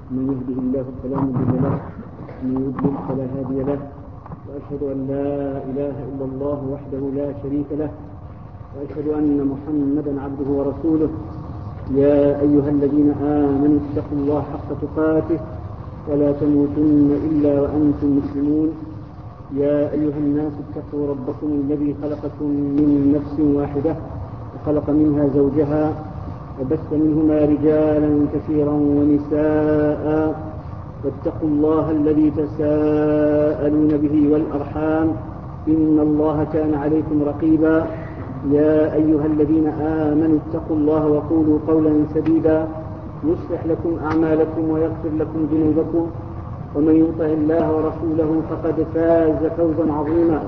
من يهده الله فلا مضل له ومن يضلل فلا هادي له، وأشهد أن لا إله إلا الله وحده لا شريك له، وأشهد أن محمدا عبده ورسوله. يا أيها الذين آمنوا اتقوا الله حق تقاته ولا تموتن إلا وأنتم مسلمون. يا أيها الناس اتقوا ربكم الذي خلقكم من نفس واحدة وخلق منها زوجها وبث منهما رجالا كثيرا ونساء، واتقوا الله الذي تساءلون به والأرحام إن الله كان عليكم رقيبا. يا أيها الذين آمنوا اتقوا الله وقولوا قولا سديدا يصلح لكم أعمالكم ويغفر لكم ذنوبكم، ومن يطع الله ورسوله فقد فاز فوزا عظيما.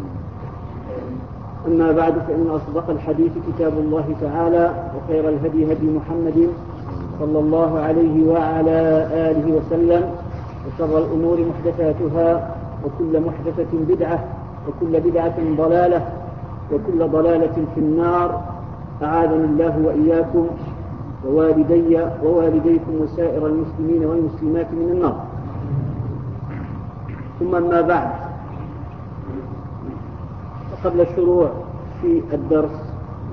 أما بعد، فإن أصدق الحديث كتاب الله تعالى، وخير الهدي هدي محمد صلى الله عليه وعلى آله وسلم، وشر الأمور محدثاتها، وكل محدثة بدعة، وكل بدعة ضلالة، وكل ضلالة في النار. أعاذني الله وإياكم ووالدي ووالديكم وسائر المسلمين والمسلمات من النار. ثم ما بعد، قبل الشروع في الدرس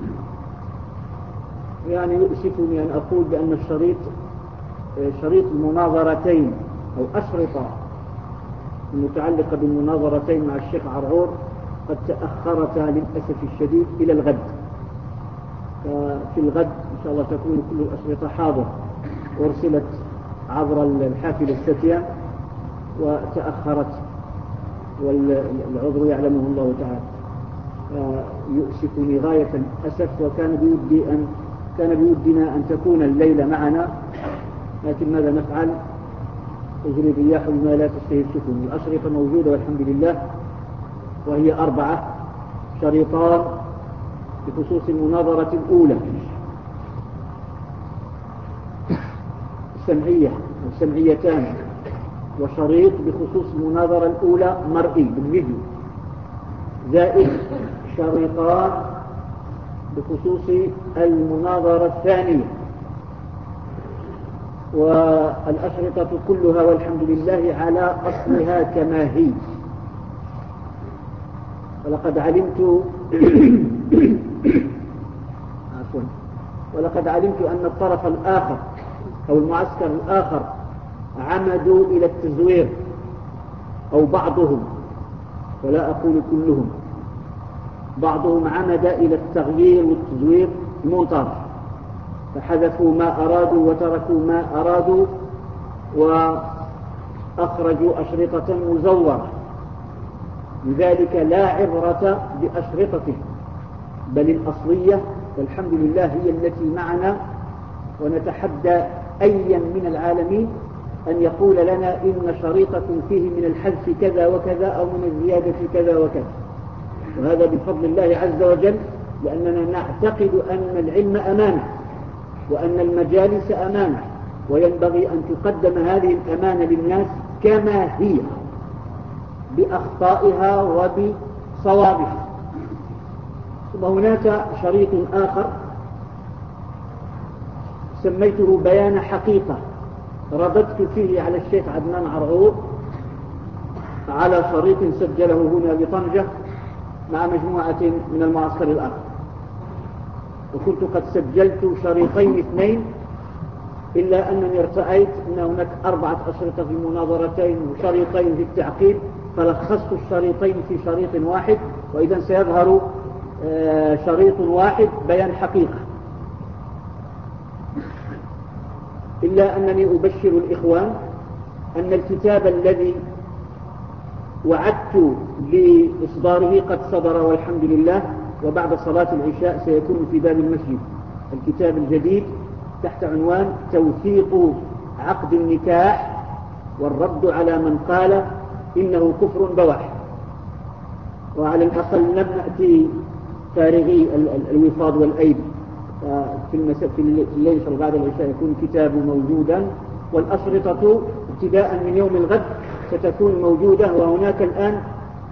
يؤسفني أن أقول بأن شريط المناظرتين أو أشرطة المتعلقة بالمناظرتين مع الشيخ عرعور قد تأخرتا للأسف الشديد إلى الغد. ففي الغد إن شاء الله تكون كل الأشرطة حاضرة، أرسلت عبر الحافلة الستية وتأخرت، والعذر يعلمه الله تعالى. يؤسفني غاية الأسف، وكان بودنا أن تكون الليلة معنا، لكن ماذا نفعل؟ تجري الرياح بما لا تشتهي السفن. الأشرطة موجودة والحمد لله، وهي 4 شريطان بخصوص المناظرة الأولى سمعيتان، وشريط بخصوص المناظرة الأولى مرئي بالفيديو، زائد شريطان بخصوص المناظرة الثانية. والأشرطة كلها والحمد لله على أصلها كما هي. ولقد علمت أن الطرف الآخر أو المعسكر الآخر عمدوا إلى التزوير، أو بعضهم، ولا أقول كلهم، بعضهم عمد إلى التغيير والتزوير المنطرح، فحذفوا ما أرادوا وتركوا ما أرادوا، وأخرجوا أشرطة مزورة. لذلك لا عبرة بأشرطته، بل الأصلية والحمد لله هي التي معنا. ونتحدى أيا من العالمين أن يقول لنا إن شريطكم فيه من الحذف كذا وكذا أو من الزيادة كذا وكذا، وهذا بفضل الله عز وجل، لأننا نعتقد أن العلم أمانة، وأن المجالس أمانة، وينبغي أن تقدم هذه الأمانة للناس كما هي، بأخطائها وبصوابها. ثم هناك شريط آخر سميته بيان حقيقة، رددت فيه على الشيخ عدنان عرعور على شريط سجله هنا بطنجة مع مجموعة من المعسكر الآخر، وكنت قد سجلت شريطين 2، إلا أنني ارتأيت أن هناك 4 أشرطة في المناظرتين وشريطين في التعقيد، فلخصت الشريطين في شريط واحد، وإذا سيظهر شريط واحد بيان حقيقة. إلا أنني أبشر الإخوان أن الكتاب الذي وعدت بإصداره قد صدر والحمد لله، وبعد صلاة العشاء سيكون في باب المسجد. الكتاب الجديد تحت عنوان توثيق عقد النكاح والرد على من قال إنه كفر بواح. وعلى الأقل لم نأتي فارغي الوفاض والأيدي. في الليل بعد العشاء يكون الكتاب موجودا، والأشرطة ابتداء من يوم الغد ستكون موجودة. وهناك الآن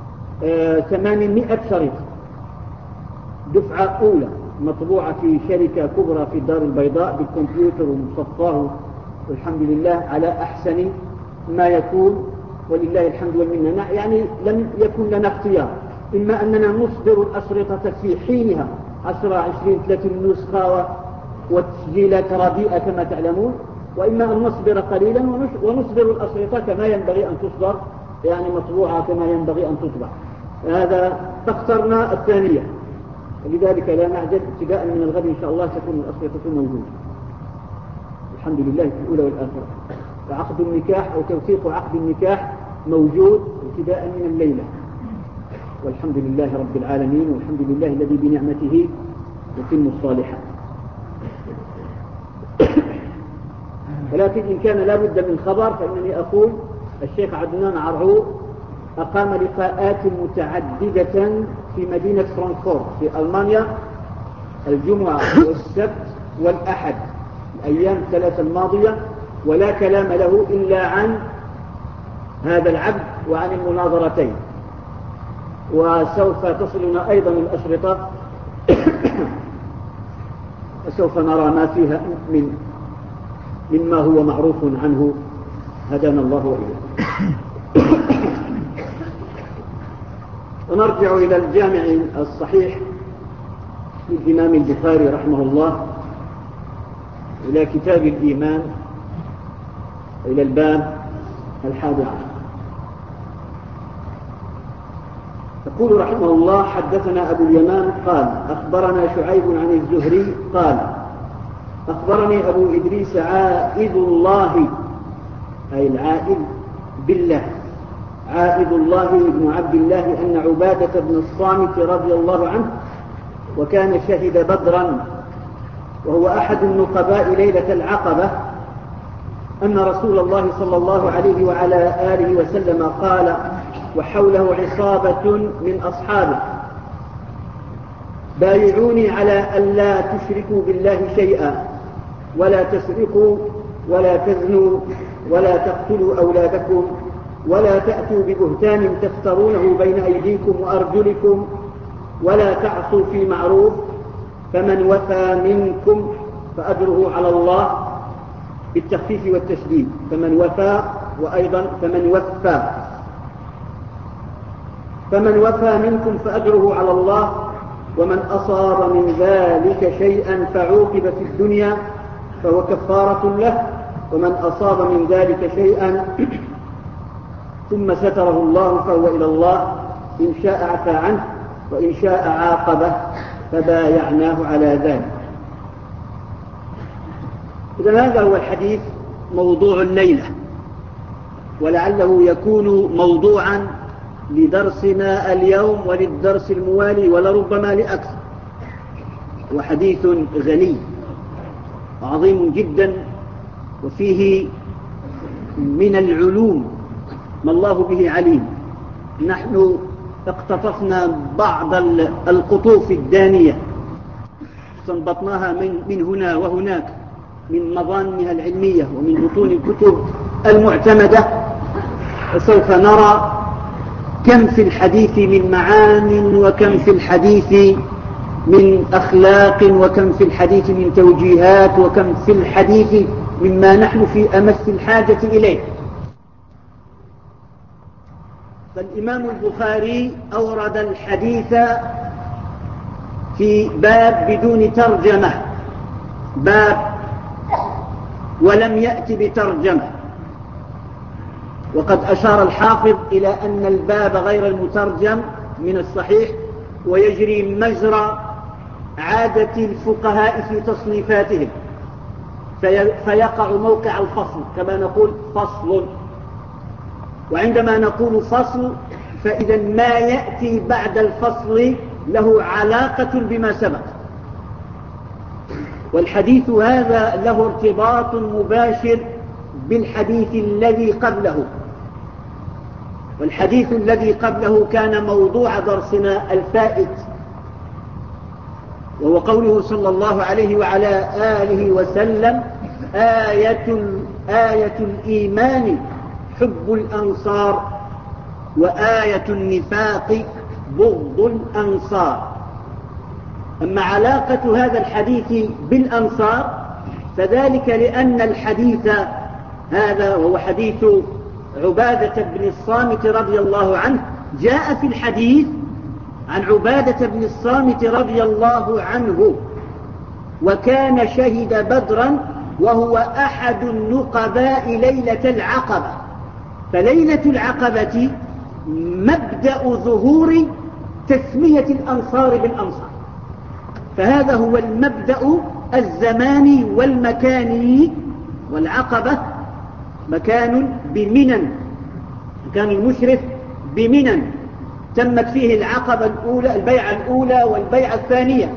800 شريط دفعة أولى مطبوعة في شركة كبرى في الدار البيضاء بالكمبيوتر ومصفاه والحمد لله على أحسن ما يكون، ولله الحمد والمنة. يعني لم يكن لنا اختيار، إما أننا نصدر الأشرطة في حينها 10 20 30 نسخة والتسجيلات رديئة كما تعلمون، وإما أن نصبر قليلا ونصدر الأشرطة كما ينبغي أن تصدر، يعني مطبوعة كما ينبغي أن تطبع. هذا فاخترنا الثانية، لذلك لا نعجل، ابتداء من الغد إن شاء الله تكون الأشرطة موجودة الحمد لله في الأولى والآخرة. عقد النكاح أو توثيق عقد النكاح موجود ابتداء من الليلة، والحمد لله رب العالمين، والحمد لله الذي بنعمته يتم الصالحات. ولكن إن كان لا بد من خبر فإنني أقول الشيخ عدنان عرعور أقام لقاءات متعددة في مدينة فرانكفورت في ألمانيا الجمعة والسبت والأحد، الأيام 3 الماضية، ولا كلام له إلا عن هذا العبد وعن المناظرتين. وسوف تصلنا أيضا الأشرطة وسوف نرى ما فيها مما هو معروف عنه، هدانا الله وإياه. ونرجع إلى الجامع الصحيح للإمام البخاري رحمه الله، إلى كتاب الإيمان، إلى الباب 11. يقول رحمه الله: حدثنا أبو اليمان قال أخبرنا شعيب عن الزهري قال أخبرني أبو إدريس عائذ الله، أي العائذ بالله، عائذ الله بن عبد الله، أن عبادة بن الصامت رضي الله عنه، وكان شهد بدرا وهو أحد النقباء ليلة العقبة، أن رسول الله صلى الله عليه وعلى آله وسلم قال وحوله عصابة من أصحابه: بايعوني على ألا تشركوا بالله شيئا، ولا تسرقوا، ولا تزنوا، ولا تقتلوا أولادكم، ولا تأتوا ببهتان تفترونه بين أيديكم وأرجلكم، ولا تعصوا في معروف، فمن وفى منكم فأجره على الله، بالتخفيف والتشديد، فمن وفى، وأيضا فمن وفى منكم فأجره على الله، ومن أصاب من ذلك شيئا فعوقب في الدنيا فهو كفارة له، ومن أصاب من ذلك شيئا ثم ستره الله فهو إلى الله، إن شاء عفى عنه وإن شاء عاقبه، فبايعناه على ذلك. إذن هذا هو الحديث موضوع الليلة، ولعله يكون موضوعا لدرسنا اليوم وللدرس الموالي ولربما لأكثر. وحديث غني عظيم جدا، وفيه من العلوم ما الله به عليم. نحن اقتطفنا بعض القطوف الدانية، استنبطناها من هنا وهناك من مظانها العلمية ومن بطون الكتب المعتمدة، وسوف نرى كم في الحديث من معان، وكم في الحديث من أخلاق، وكم في الحديث من توجيهات، وكم في الحديث مما نحن في أمس الحاجة إليه. فالإمام البخاري أورد الحديث في باب بدون ترجمة، باب ولم يأتي بترجمة، وقد أشار الحافظ إلى أن الباب غير المترجم من الصحيح، ويجري مجرى عادة الفقهاء في تصنيفاتهم، فيقع موقع الفصل، كما نقول فصل. وعندما نقول فصل فإذا ما يأتي بعد الفصل له علاقة بما سبق، والحديث هذا له ارتباط مباشر بالحديث الذي قبله. والحديث الذي قبله كان موضوع درسنا الفائت، وهو قوله صلى الله عليه وعلى آله وسلم: آية الإيمان حب الأنصار، وآية النفاق بغض الأنصار. أما علاقة هذا الحديث بالأنصار فذلك لأن الحديث هذا وهو حديث عبادة بن الصامت رضي الله عنه. جاء في الحديث عن عبادة بن الصامت رضي الله عنه: وكان شهد بدرا وهو أحد النقباء ليلة العقبة. فليلة العقبة مبدأ ظهور تسمية الأنصار بالأنصار، فهذا هو المبدأ الزماني والمكاني. والعقبة مكان بمنى، مكان المشرف بمنى، تمت فيه العقبة الأولى، البيعة الأولى والبيعة الثانية.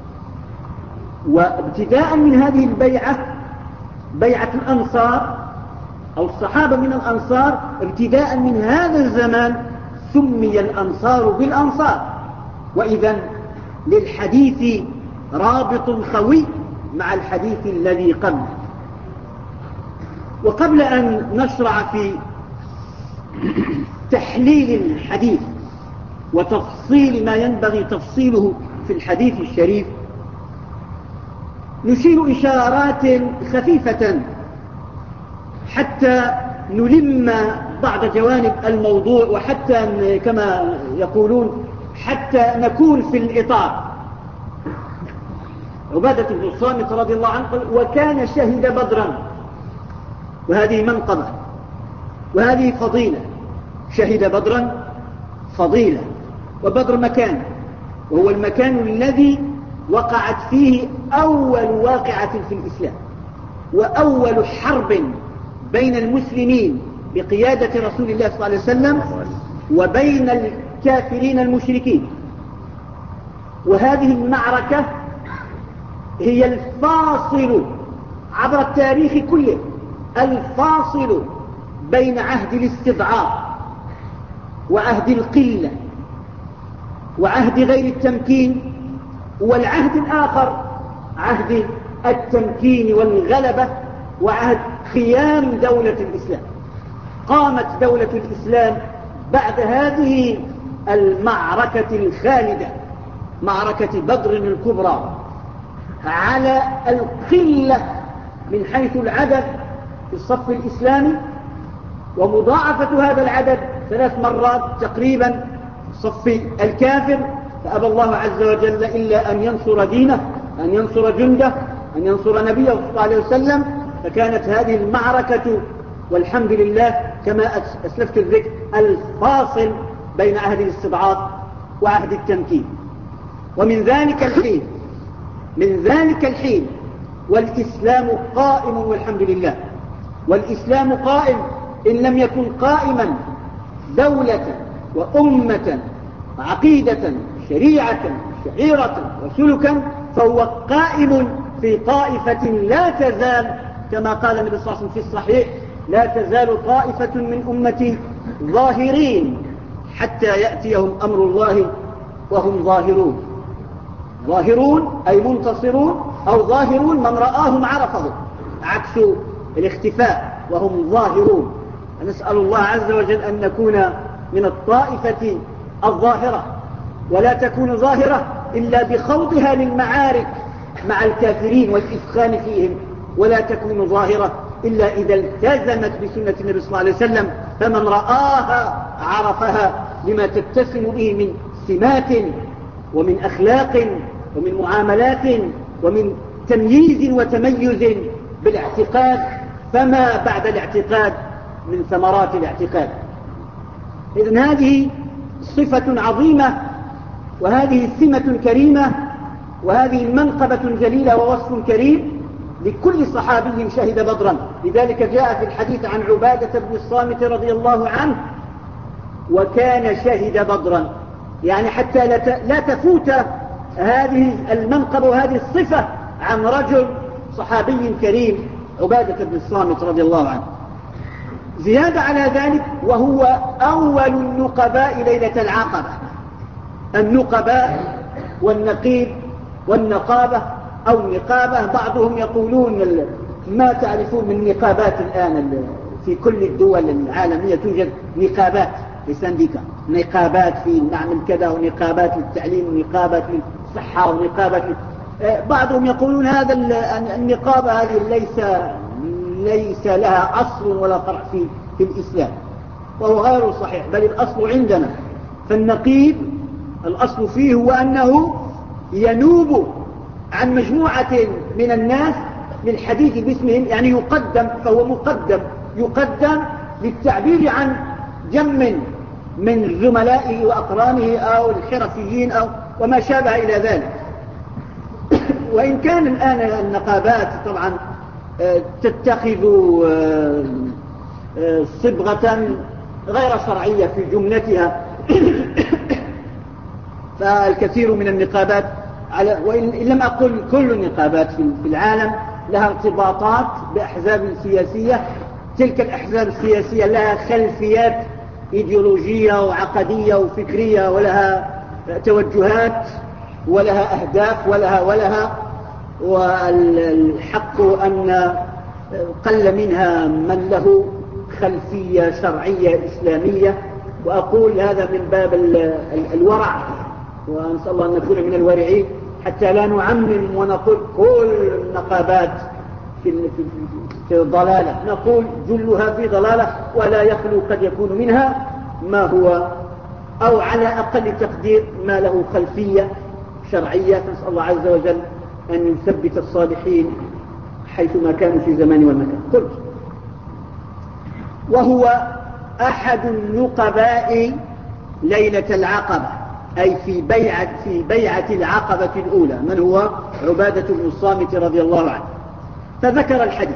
وابتداء من هذه البيعة، بيعة الأنصار أو الصحابة من الأنصار، ابتداء من هذا الزمان سمي الأنصار بالأنصار. وإذن للحديث رابط قوي مع الحديث الذي قبله. وقبل أن نشرع في تحليل الحديث وتفصيل ما ينبغي تفصيله في الحديث الشريف، نشير إشارات خفيفة حتى نلم بعض جوانب الموضوع، وحتى كما يقولون حتى نكون في الإطار. عبادة بن الصامت رضي الله عنه قال: وكان شهد بدرا. وهذه منقبة وهذه فضيلة. شهد بدرا فضيلة، وبدر مكان، وهو المكان الذي وقعت فيه أول واقعة في الإسلام، وأول حرب بين المسلمين بقيادة رسول الله صلى الله عليه وسلم وبين الكافرين المشركين. وهذه المعركة هي الفاصل عبر التاريخ كله، الفاصل بين عهد الاستضعاف وعهد القلة وعهد غير التمكين، والعهد الآخر عهد التمكين والغلبة وعهد قيام دولة الإسلام. قامت دولة الإسلام بعد هذه المعركة الخالدة، معركة بدر الكبرى، على القلة من حيث العدد في الصف الإسلامي، ومضاعفة هذا العدد 3 مرات تقريبا في الصف الكافر. فأبى الله عز وجل إلا أن ينصر دينه، أن ينصر جنده، أن ينصر نبيه صلى الله عليه وسلم. فكانت هذه المعركة والحمد لله كما أسلفت الذكر الفاصل بين عهد الاستضعاف وعهد التمكين. ومن ذلك الحين والإسلام قائم والحمد لله. والإسلام قائم، إن لم يكن قائما دولة وأمة عقيدة شريعة شعيرة وسلكا، فهو قائم في طائفة لا تزال، كما قال النبي صلى الله عليه وسلم في الصحيح: لا تزال طائفة من أمتي ظاهرين حتى يأتيهم أمر الله وهم ظاهرون. ظاهرون أي منتصرون، أو ظاهرون من رآهم عرفهم، عكس الاختفاء، وهم ظاهرون. نسأل الله عز وجل أن نكون من الطائفة الظاهرة، ولا تكون ظاهرة إلا بخوضها للمعارك مع الكافرين والإثخان فيهم، ولا تكون ظاهرة إلا إذا التزمت بسنة النبي صلى الله عليه وسلم، فمن رآها عرفها لما تتسم به من سمات ومن أخلاق ومن معاملات ومن تمييز وتميز بالاعتقاد، فما بعد الاعتقاد من ثمرات الاعتقاد. إذن هذه صفة عظيمة، وهذه سمة كريمة، وهذه منقبة جليلة ووصف كريم لكل صحابي شهد بدرا. لذلك جاء في الحديث عن عبادة بن الصامت رضي الله عنه: وكان شهد بدرا، يعني حتى لا تفوت هذه المنقبة وهذه الصفة عن رجل صحابي كريم عبادة بن الصامت رضي الله عنه. زيادة على ذلك، وهو أول النقباء ليلة العقبة. النقباء والنقيب والنقابة أو النقابة، بعضهم يقولون ما تعرفون من نقابات الآن في كل الدول العالمية توجد نقابات لسنديكا، نقابات في نعمل كذا، ونقابات للتعليم، ونقابات للصحة، ونقابات بعضهم يقولون هذا النقابة هذه ليس لها أصل ولا فرع في الإسلام، وهو غير صحيح، بل الأصل عندنا. فالنقيب الأصل فيه هو أنه ينوب عن مجموعة من الناس للحديث باسمهم، يعني يقدم، فهو يقدم للتعبير عن جم من زملائه وأقرانه أو الحرفيين أو وما شابه إلى ذلك. وإن كان الآن النقابات طبعا تتخذ صبغة غير شرعية في جملتها فالكثير من النقابات وإن لم أقل كل النقابات في العالم لها ارتباطات بأحزاب سياسية. تلك الأحزاب السياسية لها خلفيات إيديولوجية وعقدية وفكرية، ولها توجهات ولها أهداف ولها والحق أن قل منها من له خلفية شرعية إسلامية. وأقول هذا من باب الورع، ونسأل الله أن نكون من الورعين حتى لا نعمم ونقول كل النقابات في ضلالة، نقول جلها في ضلالة، ولا يخلو قد يكون منها ما هو أو على أقل تقدير ما له خلفية شرعية. نسأل الله عز وجل أن يثبت الصالحين حيثما كانوا في زمان والمكان. قلت وهو أحد النقباء ليلة العقبة، أي في بيعة العقبة الأولى، من هو عبادة بن الصامت رضي الله عنه. فذكر الحديث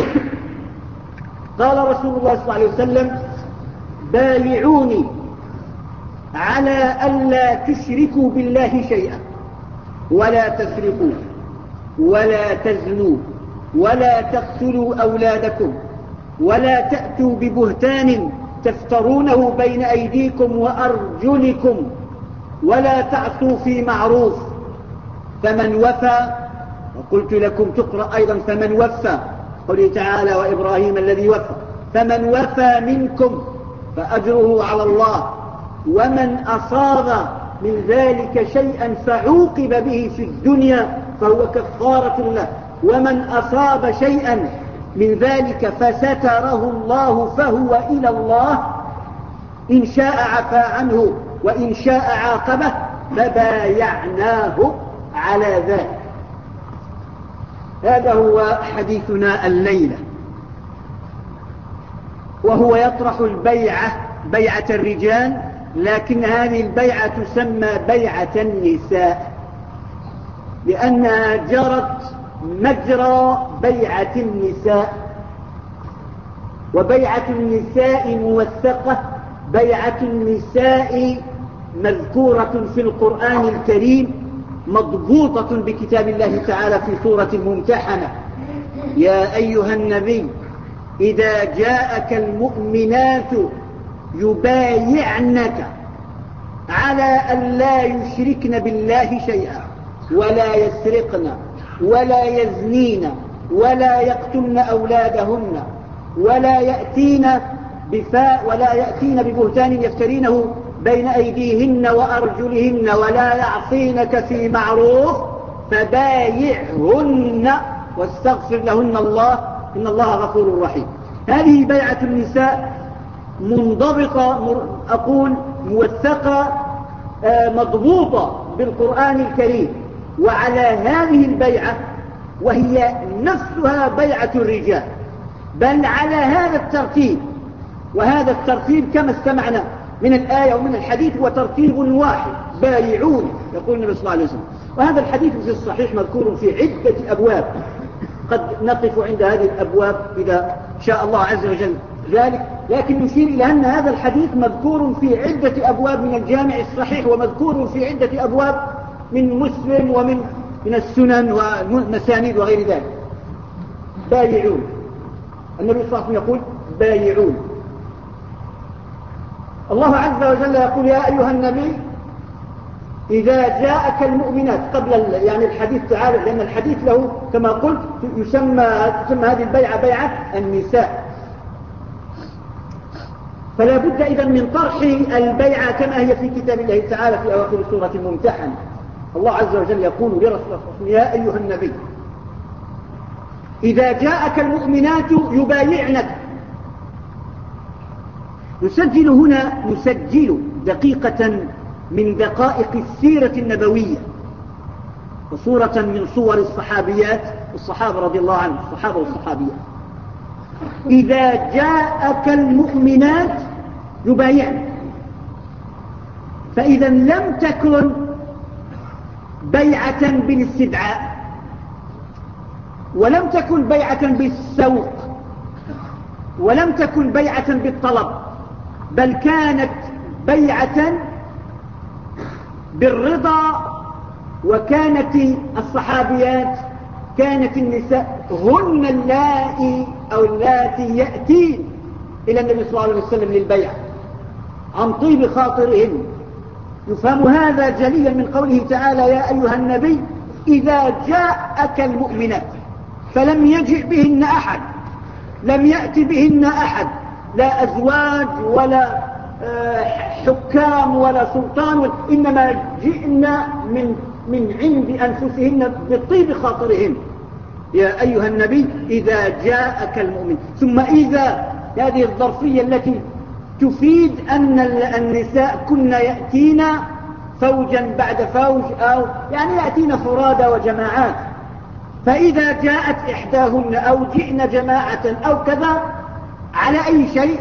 قال رسول الله صلى الله عليه وسلم: بايعوني على ألا تشركوا بالله شيئا، ولا تسرقوا، ولا تزنوا، ولا تقتلوا أولادكم، ولا تأتوا ببهتان تفترونه بين أيديكم وأرجلكم، ولا تعصوا في معروف. فمن وفى، وقلت لكم تقرأ أيضا فمن وفى، قوله تعالى: وإبراهيم الذي وفى، فمن وفى منكم فأجره على الله، ومن أصاب من ذلك شيئا فعوقب به في الدنيا فهو كفارة له، ومن أصاب شيئا من ذلك فستره الله فهو إلى الله، إن شاء عفى عنه وإن شاء عاقبه، فبايعناه على ذلك. هذا هو حديثنا الليلة، وهو يطرح البيعة، بيعة الرجال، لكن هذه البيعة تسمى بيعة النساء لأنها جرت مجرى بيعة النساء. وبيعة النساء موثقة، بيعة النساء مذكورة في القرآن الكريم، مضبوطة بكتاب الله تعالى في سورة الممتحنة: يا أيها النبي إذا جاءك المؤمنات يبايعنك على أن لا يشركن بالله شيئا، ولا يسرقن، ولا يزنين، ولا يقتلن أولادهن، ولا يأتين ببهتان يفترينه بين أيديهن وأرجلهن، ولا يعصينك في معروف، فبايعهن واستغفر لهن الله إن الله غفور رحيم. هذه بيعة النساء منضبطة، أقول موثقة، مضبوطة بالقرآن الكريم. وعلى هذه البيعة، وهي نفسها بيعة الرجال، بل على هذا الترتيب، وهذا الترتيب كما استمعنا من الآية ومن الحديث هو ترتيب واحد: بايعون، يقول النبي صلى الله عليه وسلم. وهذا الحديث في الصحيح مذكور في عدة أبواب، قد نقف عند هذه الأبواب إذا شاء الله عز وجل ذلك، لكن نشير إلى أن هذا الحديث مذكور في عدة أبواب من الجامع الصحيح، ومذكور في عدة أبواب من مسلم ومن السنن والمسانيد وغير ذلك. بايعون، النبي صلى الله عليه وسلم يقول: بايعون. الله عز وجل يقول: يا أيها النبي إذا جاءك المؤمنات، قبل يعني الحديث تعالى، لأن الحديث له كما قلت تسمى هذه البيعة بيعة النساء. فلا بد إذن من طرح البيعة كما هي في كتاب الله تعالى في أواخر سورة الممتحنة. الله عز وجل يقول لرسوله: يا أيها النبي إذا جاءك المؤمنات يبايعنك. نسجل دقيقة من دقائق السيرة النبوية وصورة من صور الصحابة رضي الله عنهم، الصحابة والصحابيات. إذا جاءك المؤمنات يبايعنك، فإذا لم تكن بيعة بالاستدعاء، ولم تكن بيعة بالسوق، ولم تكن بيعة بالطلب، بل كانت بيعة بالرضا. وكانت الصحابيات، كانت النساء هن اللاتي يأتين إلى النبي صلى الله عليه وسلم للبيع عن طيب خاطرهن. يفهم هذا جليا من قوله تعالى: يا أيها النبي إذا جاءك المؤمنات، فلم يجئ بهن أحد، لم يأتي بهن أحد، لا أزواج ولا حكام ولا سلطان، إنما جئنا من عند أنفسهن بطيب خاطرهن. يا أيها النبي إذا جاءك المؤمن. ثم إذا، هذه الظرفية التي تفيد أن النساء كن يأتين فوجا بعد فوج، أو يعني يأتين فرادى وجماعات. فإذا جاءت إحداهن أو جئن جماعة أو كذا على أي شيء: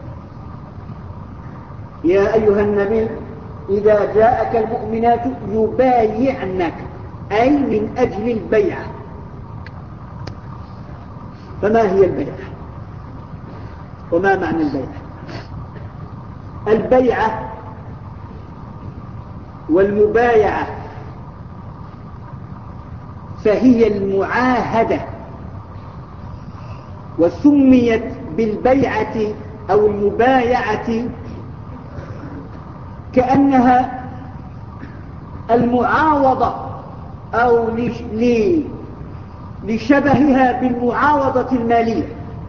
يا أيها النبي إذا جاءك المؤمنات يبايعنك، أي من أجل البيعة. فما هي البيعة؟ وما معنى البيعة؟ البيعة والمبايعة فهي المعاهدة، وسميت بالبيعة أو المبايعة كأنها المعاوضة، أو لشبهها بالمعاوضة المالية.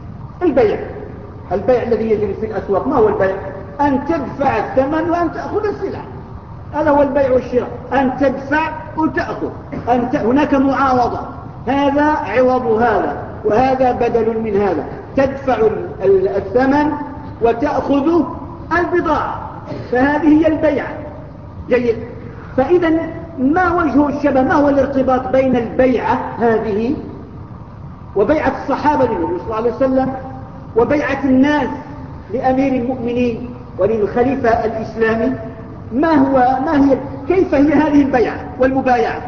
البيع الذي يجري في الأسواق، ما هو البيع؟ أن تدفع الثمن وأن تأخذ السلعة، هذا هو البيع والشراء. أن تدفع وتأخذ، هناك معاوضة، هذا عوض هذا وهذا بدل من هذا، تدفع الثمن وتأخذ البضاعة، فهذه هي البيعة. جيد. فإذا ما وجه الشبه، ما هو الارتباط بين البيعة هذه وبيعة الصحابة للنبي صلى الله عليه وسلم، وبيعة الناس لأمير المؤمنين وللخليفة الإسلامي؟ كيف هي هذه البيعة والمبايعة؟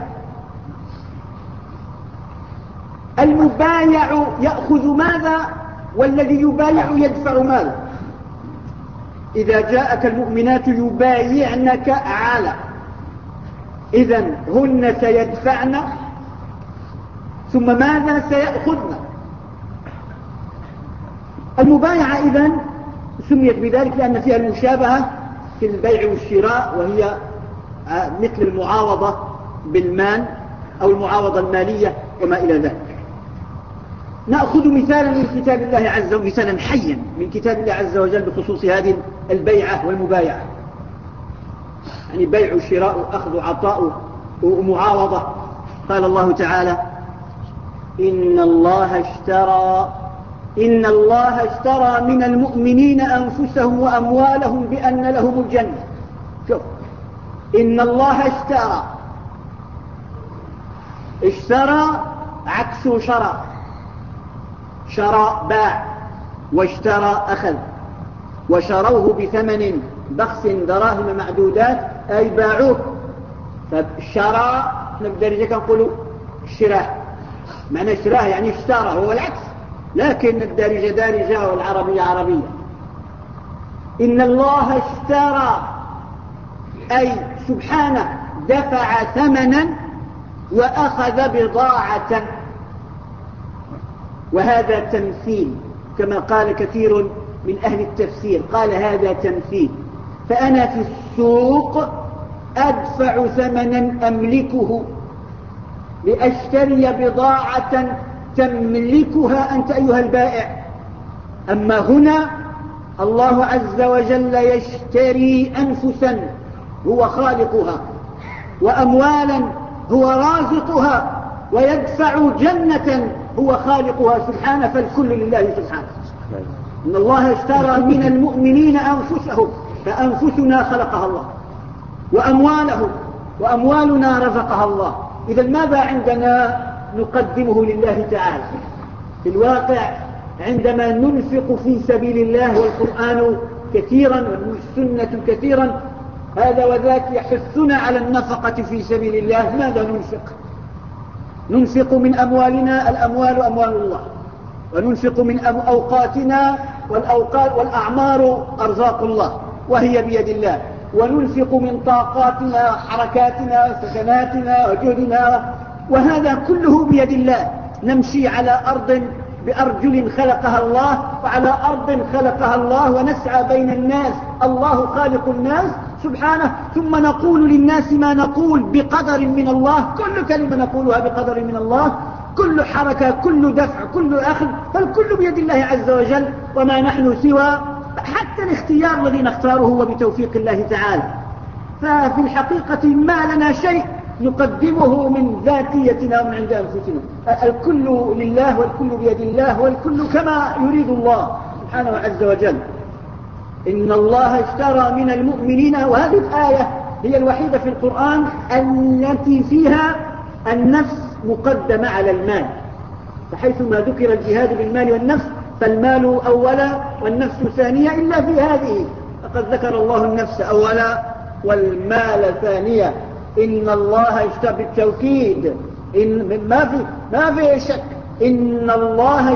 المبايع يأخذ ماذا، والذي يبايع يدفع ماذا؟ إذا جاءك المؤمنات يبايعنك على، إذن هن سيدفعن، ثم ماذا؟ سيأخذن. المبايعة إذن سميت بذلك لأن فيها المشابهة في البيع والشراء، وهي مثل المعاوضة بالمال أو المعاوضة المالية وما إلى ذلك. نأخذ مثالا من كتاب الله عز وجل، مثالا حيا من كتاب الله عز وجل بخصوص هذه البيعة والمبايعة، يعني بيع وشراء، أخذ وعطاء ومعاوضة. قال الله تعالى: إن الله اشترى من المؤمنين أنفسهم وأموالهم بأن لهم الجنة. شوف، إن الله اشترى عكس شرى باع، واشترى أخذ، وشروه بثمن بخس دراهم معدودات، أي باعوه. فالشراء احنا بالدارجة كنقولوا الشراء، معنى الشراء يعني اشترى، هو العكس، لكن الدارجة دارجة والعربية عربية. إن الله اشترى، أي سبحانه دفع ثمنا وأخذ بضاعة. وهذا تمثيل كما قال كثير من أهل التفسير، قال هذا تمثيل. فأنا في السوق أدفع ثمنا أملكه لأشتري بضاعة تملكها أنت أيها البائع. أما هنا الله عز وجل يشتري أنفسا هو خالقها، وأموالا هو رازقها، ويدفع جنة هو خالقها سبحانه، فالكل لله سبحانه. إن الله اشترى من المؤمنين أنفسهم، فأنفسنا خلقها الله، وأموالهم وأموالنا رزقها الله. إذا ماذا عندنا نقدمه لله تعالى؟ في الواقع عندما ننفق في سبيل الله والقرآن كثيرا والسنة كثيرا هذا وذاك يحثنا على النفقة في سبيل الله، ماذا ننفق؟ ننفق من أموالنا، الأموال أموال الله، وننفق من أوقاتنا، والأعمار أرزاق الله وهي بيد الله، وننفق من طاقاتنا، حركاتنا، سكناتنا وجهدنا، وهذا كله بيد الله. نمشي على أرض بأرجل خلقها الله، وعلى أرض خلقها الله، ونسعى بين الناس، الله خالق الناس سبحانه، ثم نقول للناس ما نقول بقدر من الله، كل كلمة نقولها بقدر من الله، كل حركة، كل دفع، كل أخذ، فالكل بيد الله عز وجل، وما نحن سوى حتى الاختيار الذي نختاره هو بتوفيق الله تعالى. ففي الحقيقة ما لنا شيء نقدمه من ذاتيتنا ومن عند أنفسنا، الكل لله والكل بيد الله والكل كما يريد الله سبحانه عز وجل. إن الله اشترى من المؤمنين، وهذه الآية هي الوحيدة في القرآن التي فيها النفس مقدمة على المال، فحيثما ذكر الجهاد بالمال والنفس فالمال أولا والنفس ثانية، إلا في هذه فقد ذكر الله النفس أولا والمال ثانية. إن الله اشترى بالتوكيد، ما في شك، إن الله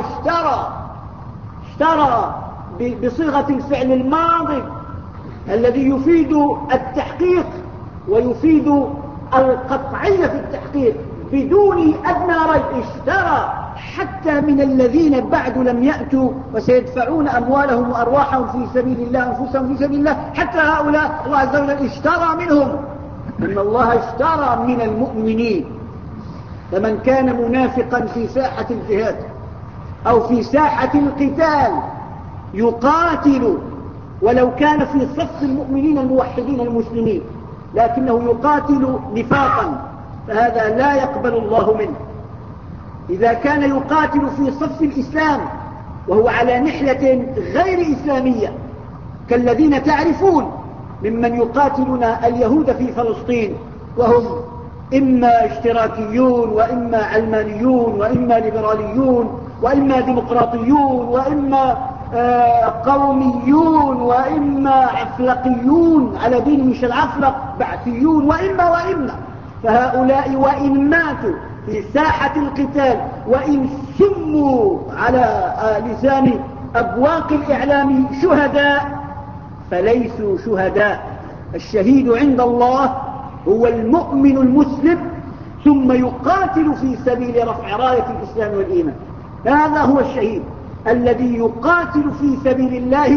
اشترى بصيغة الفعل الماضي الذي يفيد التحقيق ويفيد القطعية في التحقيق بدون أدنى ريب. اشترى حتى من الذين بعد لم يأتوا وسيدفعون أموالهم وأرواحهم في سبيل الله، أنفسهم في سبيل الله، حتى هؤلاء الله عز وجل اشترى منهم. إن الله اشترى من المؤمنين، فمن كان منافقا في ساحة الجهاد أو في ساحة القتال يقاتل، ولو كان في صف المؤمنين الموحدين المسلمين، لكنه يقاتل نفاقا، فهذا لا يقبل الله منه. إذا كان يقاتل في صف الإسلام وهو على نحلة غير إسلامية كالذين تعرفون ممن يقاتلون اليهود في فلسطين، وهم إما اشتراكيون وإما علمانيون وإما ليبراليون وإما ديمقراطيون وإما قوميون وإما عفلقيون على دين مش العفلق، بعثيون وإما فهؤلاء وإن ماتوا في ساحة القتال وإن سموا على لسان أبواق الإعلام شهداء فليسوا شهداء. الشهيد عند الله هو المؤمن المسلم ثم يقاتل في سبيل رفع راية الإسلام والإيمان، هذا هو الشهيد الذي يقاتل في سبيل الله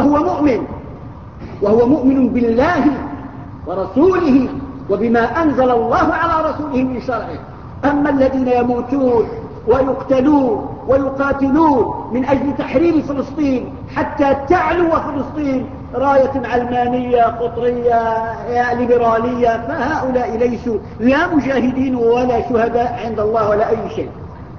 وهو مؤمن بالله ورسوله وبما أنزل الله على رسوله من شرعه. أما الذين يموتون ويقتلون ويقاتلون من أجل تحرير فلسطين حتى تعلو فلسطين راية علمانية قطرية ليبرالية، فهؤلاء ليسوا لا مجاهدين ولا شهداء عند الله ولا أي شيء.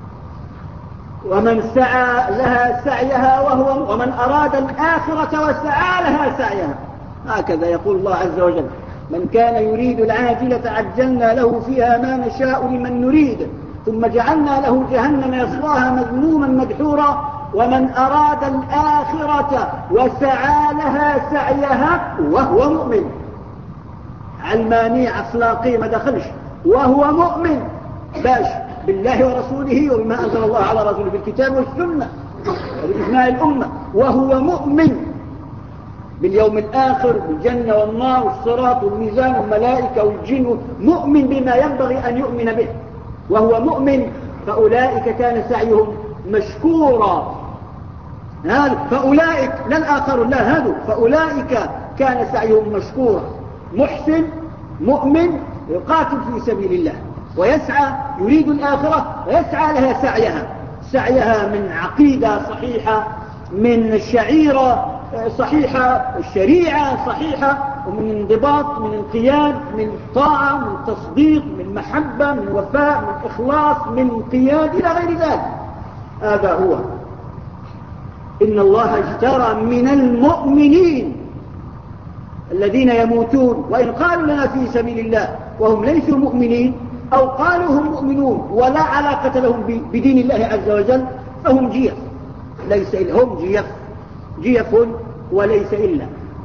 ومن سعى لها سعيها ومن أراد الآخرة وسعى لها سعيها، هكذا يقول الله عز وجل: من كان يريد العاجلة عجلنا له فيها ما نشاء لمن نريد ثم جعلنا له جهنم يصلاها مذموما مدحورا ومن أراد الآخرة وسعى لها سعيها وهو مؤمن. علماني عفلاقي ما دخلش، وهو مؤمن باش بالله ورسوله وبما أنزل الله على رسوله بالكتاب والسنة وبإجماع الأمة، وهو مؤمن باليوم الآخر بالجنة والنار والصراط والميزان والملائكة والجن، مؤمن بما ينبغي أن يؤمن به وهو مؤمن، فأولئك كان سعيهم مشكورا. فأولئك لا الآخر لا هذا، فأولئك كان سعيهم مشكورا. محسن مؤمن يقاتل في سبيل الله ويسعى يريد الآخرة ويسعى لها سعيها من عقيدة صحيحة، من شعيرة صحيحة، الشريعة صحيحة، ومن انضباط، من انقياد، من طاعة، من تصديق، من محبة، من وفاء، من إخلاص، من انقياد إلى غير ذلك. هذا هو. إن الله اشترى من المؤمنين الذين يموتون وإن قالوا لنا في سبيل الله وهم ليسوا مؤمنين، أو قالوا هم مؤمنون ولا علاقة لهم بدين الله عز وجل، فهم جيف، ليس إلا هم جيف وليس إلا.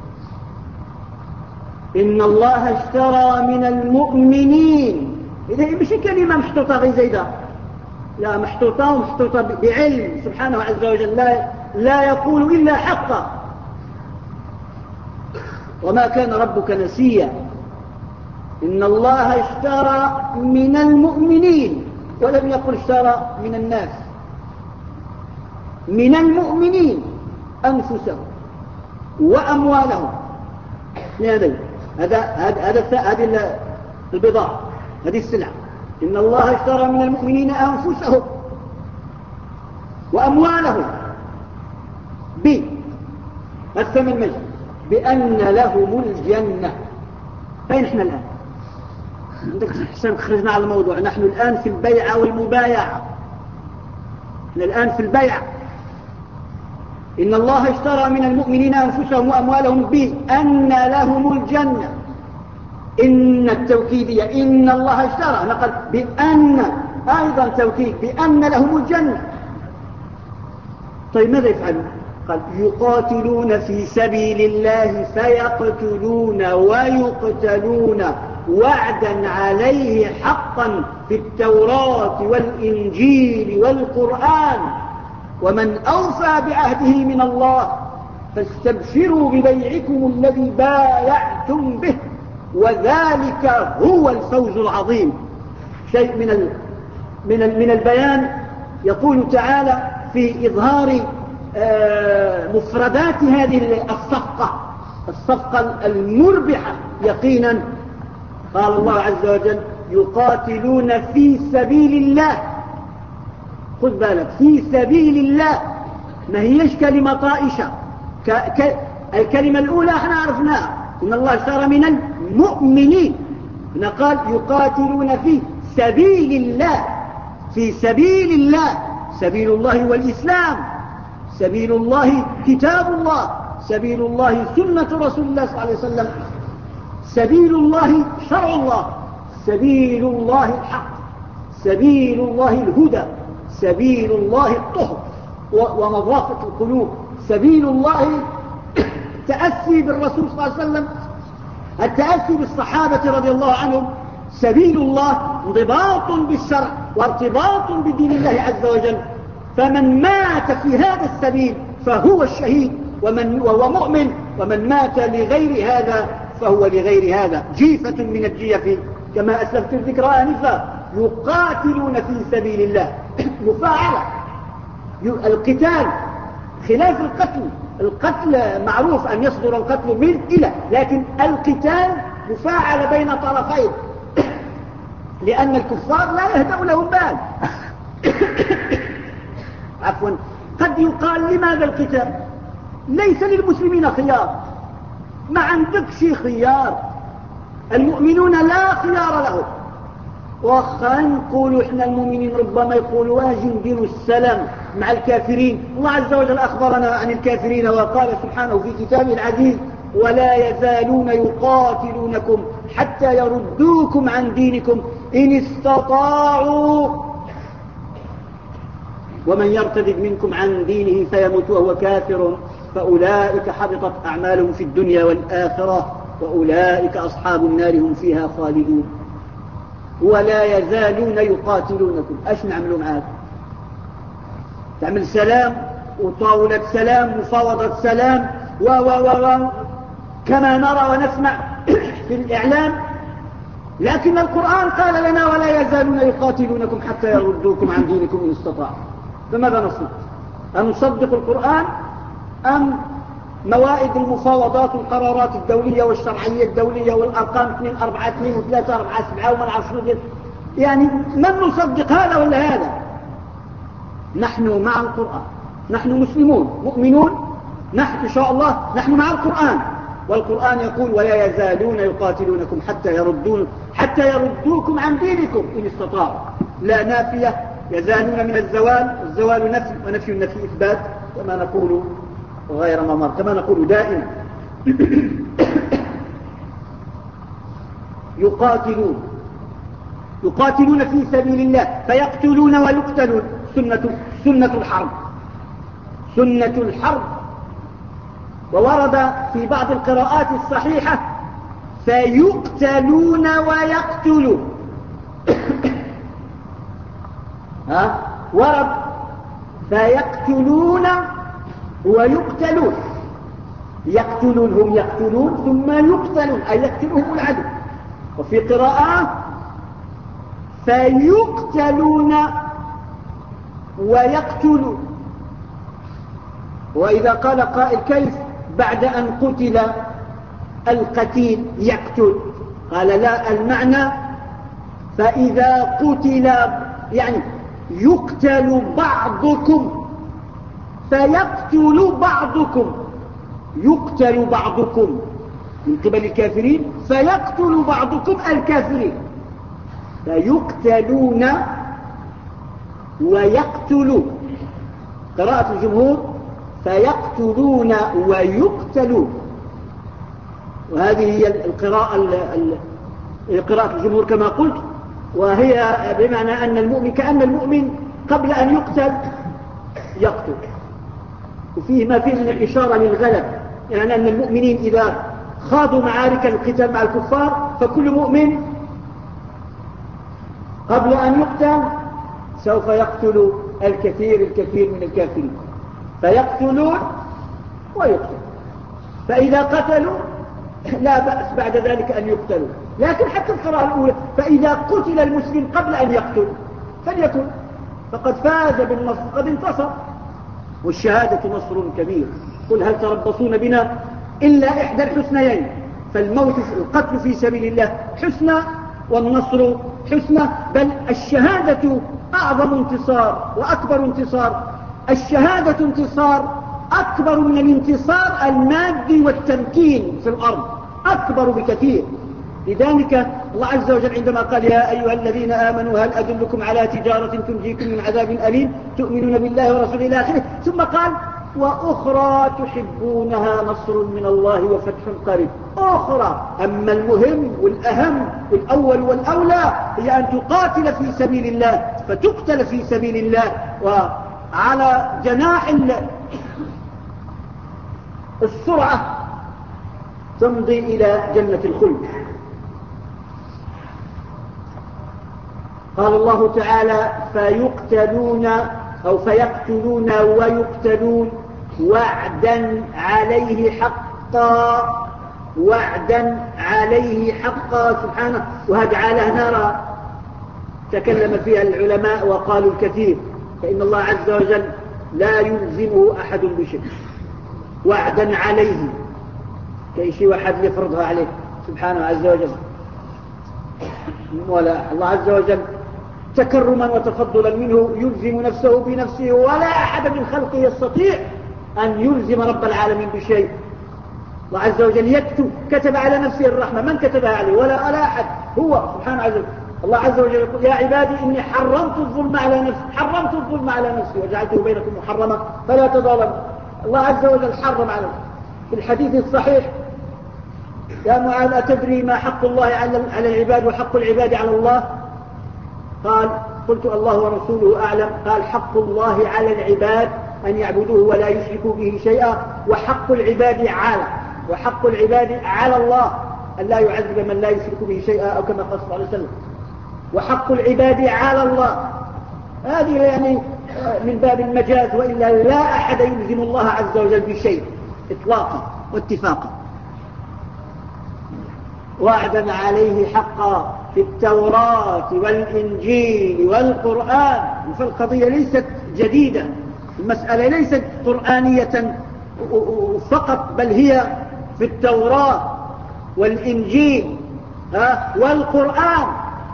إن الله اشترى من المؤمنين، إذا مش كلمة محطوطة غير زيدة، لا، محطوطة بعلم سبحانه عز وجل، لا يقول إلا حقا. وما كان ربك نسيا. إن الله اشترى من المؤمنين، ولم يقل اشترى من الناس، من المؤمنين أنفسهم وأموالهم. هذه البضاعة، هذه السلعة. إن الله اشترى من المؤمنين أنفسهم وأموالهم الثمن مجد بأن لهم الجنة. فين احنا الآن؟ عندك حسن خرجنا على الموضوع. نحن الآن في البيعة والمبايعة، نحن الآن في البيعة. إن الله اشترى من المؤمنين أنفسهم وأموالهم بأن لهم الجنة. إن التوكيدية، إن الله اشترى، نقل بأن، أيضا توكيد بأن لهم الجنة. طيب ماذا يفعلون؟ قال يقاتلون في سبيل الله فيقتلون ويقتلون وعدا عليه حقا في التوراة والإنجيل والقرآن، ومن أوفى بعهده من الله فاستبشروا ببيعكم الذي بايعتم به وذلك هو الفوز العظيم. شيء من البيان. يقول تعالى في إظهار مفردات هذه الصفقة المربحة يقينا. قال الله عز وجل يقاتلون في سبيل الله. خذ بالك، في سبيل الله، ما هيش كلمة طائشة. الكلمة الأولى احنا عرفناها، إن الله اشترى من المؤمنين. هنا قال يقاتلون في سبيل الله. في سبيل الله، سبيل الله والإسلام، سبيل الله كتاب الله، سبيل الله سنة رسول الله صلى الله عليه وسلم، سبيل الله شرع الله، سبيل الله الحق، سبيل الله الهدى، سبيل الله الطهر ونظافة القلوب، سبيل الله التأسي بالرسول صلى الله عليه وسلم، التأسي بالصحابة رضي الله عنهم. سبيل الله انضباط بالشرع وارتباط بدين الله عز وجل. فمن مات في هذا السبيل فهو الشهيد وهو مؤمن، ومن مات لغير هذا فهو لغير هذا. جيفة من الجيف كما أسلفت الذكر آنفا. يقاتلون في سبيل الله مفاعلة. القتال خلاف القتل معروف أن يصدر القتل من إلى، لكن القتال مفاعل بين طرفين، لأن الكفار لا يهدأ لهم بال. عفوا. قد يقال لماذا القتال؟ ليس للمسلمين خيار، ما عندكش خيار. المؤمنون لا خيار لهم. وخا نقولوا احنا المؤمنين ربما يقولوا واجي نديروا السلام مع الكافرين. الله عز وجل أخبرنا عن الكافرين وقال سبحانه في كتابه العزيز ولا يزالون يقاتلونكم حتى يردوكم عن دينكم إن استطاعوا ومن يرتد منكم عن دينه فيموت وهو كافر فأولئك حبطت أعمالهم في الدنيا والآخرة وأولئك أصحاب النار هم فيها خالدون. ولا يزالون يقاتلونكم. ايش نعملوا معاك؟ تعمل سلام وطاولة سلام مفاوضة سلام كما نرى ونسمع في الإعلام. لكن القرآن قال لنا ولا يزالون يقاتلونكم حتى يردوكم عن دينكم إن استطاعوا. فماذا نصنع؟ أن نصدق القرآن أم موائد المفاوضات والقرارات الدولية والشرعية الدولية والأرقام 2 4 2 و3 4 7 وما نعرف شنو؟ يعني من نصدق هذا ولا هذا؟ نحن مع القرآن، نحن مسلمون مؤمنون، نحن إن شاء الله نحن مع القرآن. والقرآن يقول ولا يزالون يقاتلونكم حتى يردوكم عن دينكم إن استطاعوا. لا نافية يزالون من الزوال، الزوال نفي ونفي النفي إثبات، كما نقول غير ممر، كما نقول دائما. يقاتلون في سبيل الله فيقتلون ويقتلون، سنة الحرب، سنة الحرب. وورد في بعض القراءات الصحيحة فيقتلون ويقتلون. ورد فيقتلون ويقتلون، يقتلون هم يقتلون ثم يقتلون أي يقتلهم العدو. وفي قراءة فيقتلون ويقتلون. وإذا قال قائل كيف بعد أن قتل القتيل يقتل؟ قال لا، المعنى فإذا قتل يعني يقتل بعضكم فيقتل بعضكم، يقتل بعضكم من قبل الكافرين فيقتل بعضكم الكافرين، فيقتلون ويقتلون. قراءة الجمهور فيقتلون ويقتلون، وهذه هي قراءة الجمهور كما قلت، وهي بمعنى أن المؤمن كأن المؤمن قبل أن يقتل يقتل. وفيه ما فيه من الإشارة للغلب، يعني أن المؤمنين إذا خاضوا معارك القتال مع الكفار فكل مؤمن قبل أن يقتل سوف يقتل الكثير من الكافرين، فيقتلون ويقتل. فإذا قتلوا لا بأس بعد ذلك أن يقتلوا، لكن حتى القراءة الأولى فإذا قتل المسلم قبل أن يقتل فليكن فقد فاز بالنصر، قد انتصر. والشهادة نصر كبير. قل هل تربصون بنا إلا إحدى الحسنيين، فالموت القتل في سبيل الله حسنى والنصر حسنى، بل الشهادة أعظم انتصار وأكبر انتصار. الشهادة انتصار أكبر من الانتصار المادي والتمكين في الأرض، أكبر بكثير. لذلك الله عز وجل عندما قال يا أيها الذين آمنوا هل أدلكم على تجارة تنجيكم من عذاب أليم تؤمنون بالله ورسوله إلى آخره، ثم قال وأخرى تحبونها نصر من الله وفتح قريب. أخرى، أما المهم والأهم والأول والأولى هي أن تقاتل في سبيل الله فتقتل في سبيل الله وعلى جناح السرعة تمضي إلى جنة الخلد. قال الله تعالى فيقتلون أو فيقتلون ويقتلون وعدا عليه حقا، وعدا عليه حقا سبحانه. وهجعله نارا تكلم فيها العلماء وقالوا الكثير، فإن الله عز وجل لا يلزمه أحد بشيء، وعدا عليه كأي شيء واحد يفرضها عليه سبحانه عز وجل. ولا الله عز وجل تكرما وتفضلا منه يلزم نفسه بنفسه، ولا أحد من خلقه يستطيع أن يلزم رب العالمين بشيء. الله عز وجل كتب على نفسه الرحمة، من كتبها عليه؟ ولا أحد، هو سبحانه عز وجل. الله عز وجل يقول يا عبادي إني حرمت الظلم على نفسي وجعلته بينكم محرما فلا تظالموا. الله عز وجل حرم على نفسه. في الحديث الصحيح يا معاذ أتدري ما حق الله على العباد وحق العباد على الله؟ قال قلت الله ورسوله أعلم. قال حق الله على العباد أن يعبدوه ولا يشركوا به شيئا، وحق العباد على الله أن لا يعذب من لا يشرك به شيئا، أو كما قال صلى الله عليه وسلم. وحق العباد على الله، هذه يعني من باب المجاز، وإلا لا أحد يلزم الله عز وجل بشيء إطلاقا واتفاقا. وعدا عليه حقا في التوراة والإنجيل والقرآن. فالقضية ليست جديدة، المسألة ليست قرآنية فقط، بل هي في التوراة والإنجيل والقرآن.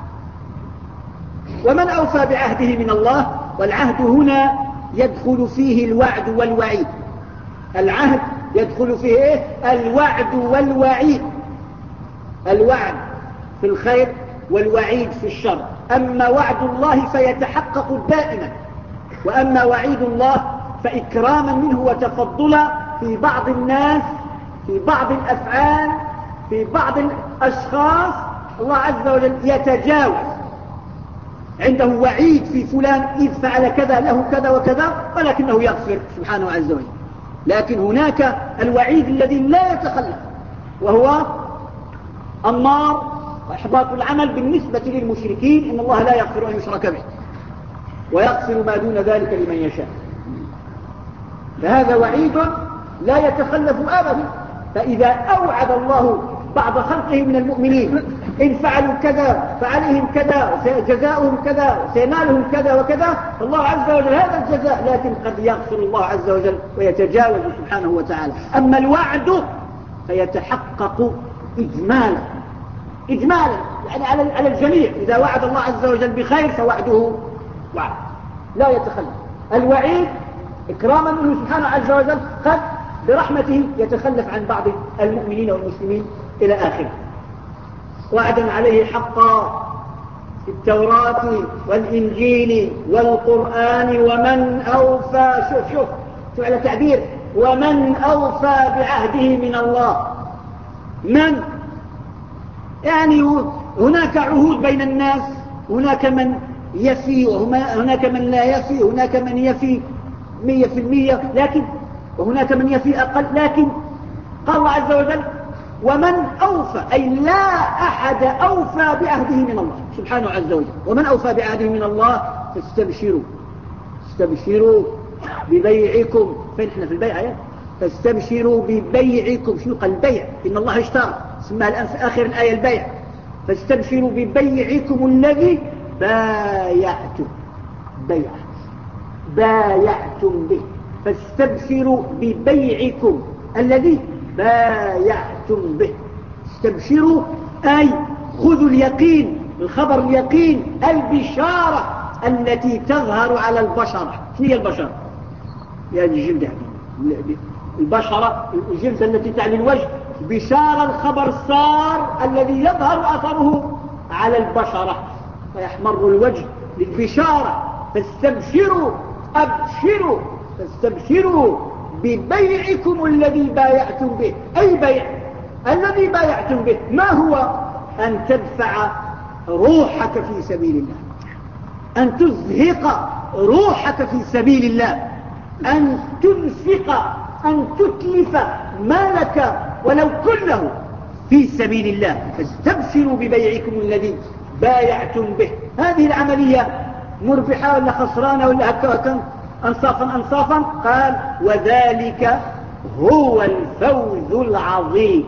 ومن أوفى بعهده من الله؟ والعهد هنا يدخل فيه الوعد والوعيد. العهد يدخل فيه إيه؟ الوعد والوعيد. الوعد في الخير والوعيد في الشر. أما وعد الله فيتحقق دائما، وأما وعيد الله فإكراما منه وتفضلا في بعض الناس، في بعض الأفعال، في بعض الأشخاص الله عز وجل يتجاوز، عنده وعيد في فلان إذ فعل كذا له كذا وكذا، ولكنه يغفر سبحانه عز وجل. لكن هناك الوعيد الذي لا يتخلف، وهو النار وإحباط العمل بالنسبة للمشركين، إن الله لا يغفر أن يشرك به ويغفر ما دون ذلك لمن يشاء. فهذا وعيد لا يتخلف أبدا. فإذا أوعد الله بعض خلقه من المؤمنين إن فعلوا كذا فعليهم كذا وجزاؤهم كذا وسينالهم كذا وكذا، فالله عز وجل هذا الجزاء، لكن قد يغفر الله عز وجل ويتجاوز سبحانه وتعالى. أما الوعد فيتحقق إجمالا يعني على الجميع. إذا وعد الله عز وجل بخير فوعده وعد لا يتخلف. الوعيد إكراما منه سبحانه عز وجل قد برحمته يتخلف عن بعض المؤمنين والمسلمين إلى آخره. وعدا عليه حقا في التوراة والإنجيل والقرآن، ومن أوفى شوف على تعبير ومن أوفى بعهده من الله. من يعني هناك عهود بين الناس، هناك من يفي وهناك من لا يفي، هناك من يفي 100%، لكن وهناك من يفي أقل. لكن قال الله عز وجل ومن أوفى، أي لا أحد أوفى بعهده من الله سبحانه عز وجل. ومن أوفى بعهده من الله فاستبشروا ببيعكم. فين احنا في البيع يعني؟ فاستبشروا ببيعكم. شنو قال البيع؟ إن الله اشترى، سماها الآن في آخر الآية البيع. فاستبشروا ببيعكم الذي بايعتم به. فاستبشروا ببيعكم الذي بايعتم به. استبشروا أي خذوا اليقين، الخبر اليقين، البشارة التي تظهر على البشرة. شنو هي البشرة؟ يعني الجلد، البشرة الجلد التي تعني الوجه. بشارة الخبر السار الذي يظهر أثره على البشرة فيحمر الوجه للبشارة. فاستبشروا فاستبشروا ببيعكم الذي بايعتم به. أي بيع الذي بايعتم به؟ ما هو؟ أن تدفع روحك في سبيل الله، أن تزهق روحك في سبيل الله، أن تنفق، أن تتلف مالك ولو كله في سبيل الله. فاستبشروا ببيعكم الذي بايعتم به. هذه العملية مربحة ولا خسرانة ولا هكذا أنصافا؟ قال وذلك هو الفوز العظيم.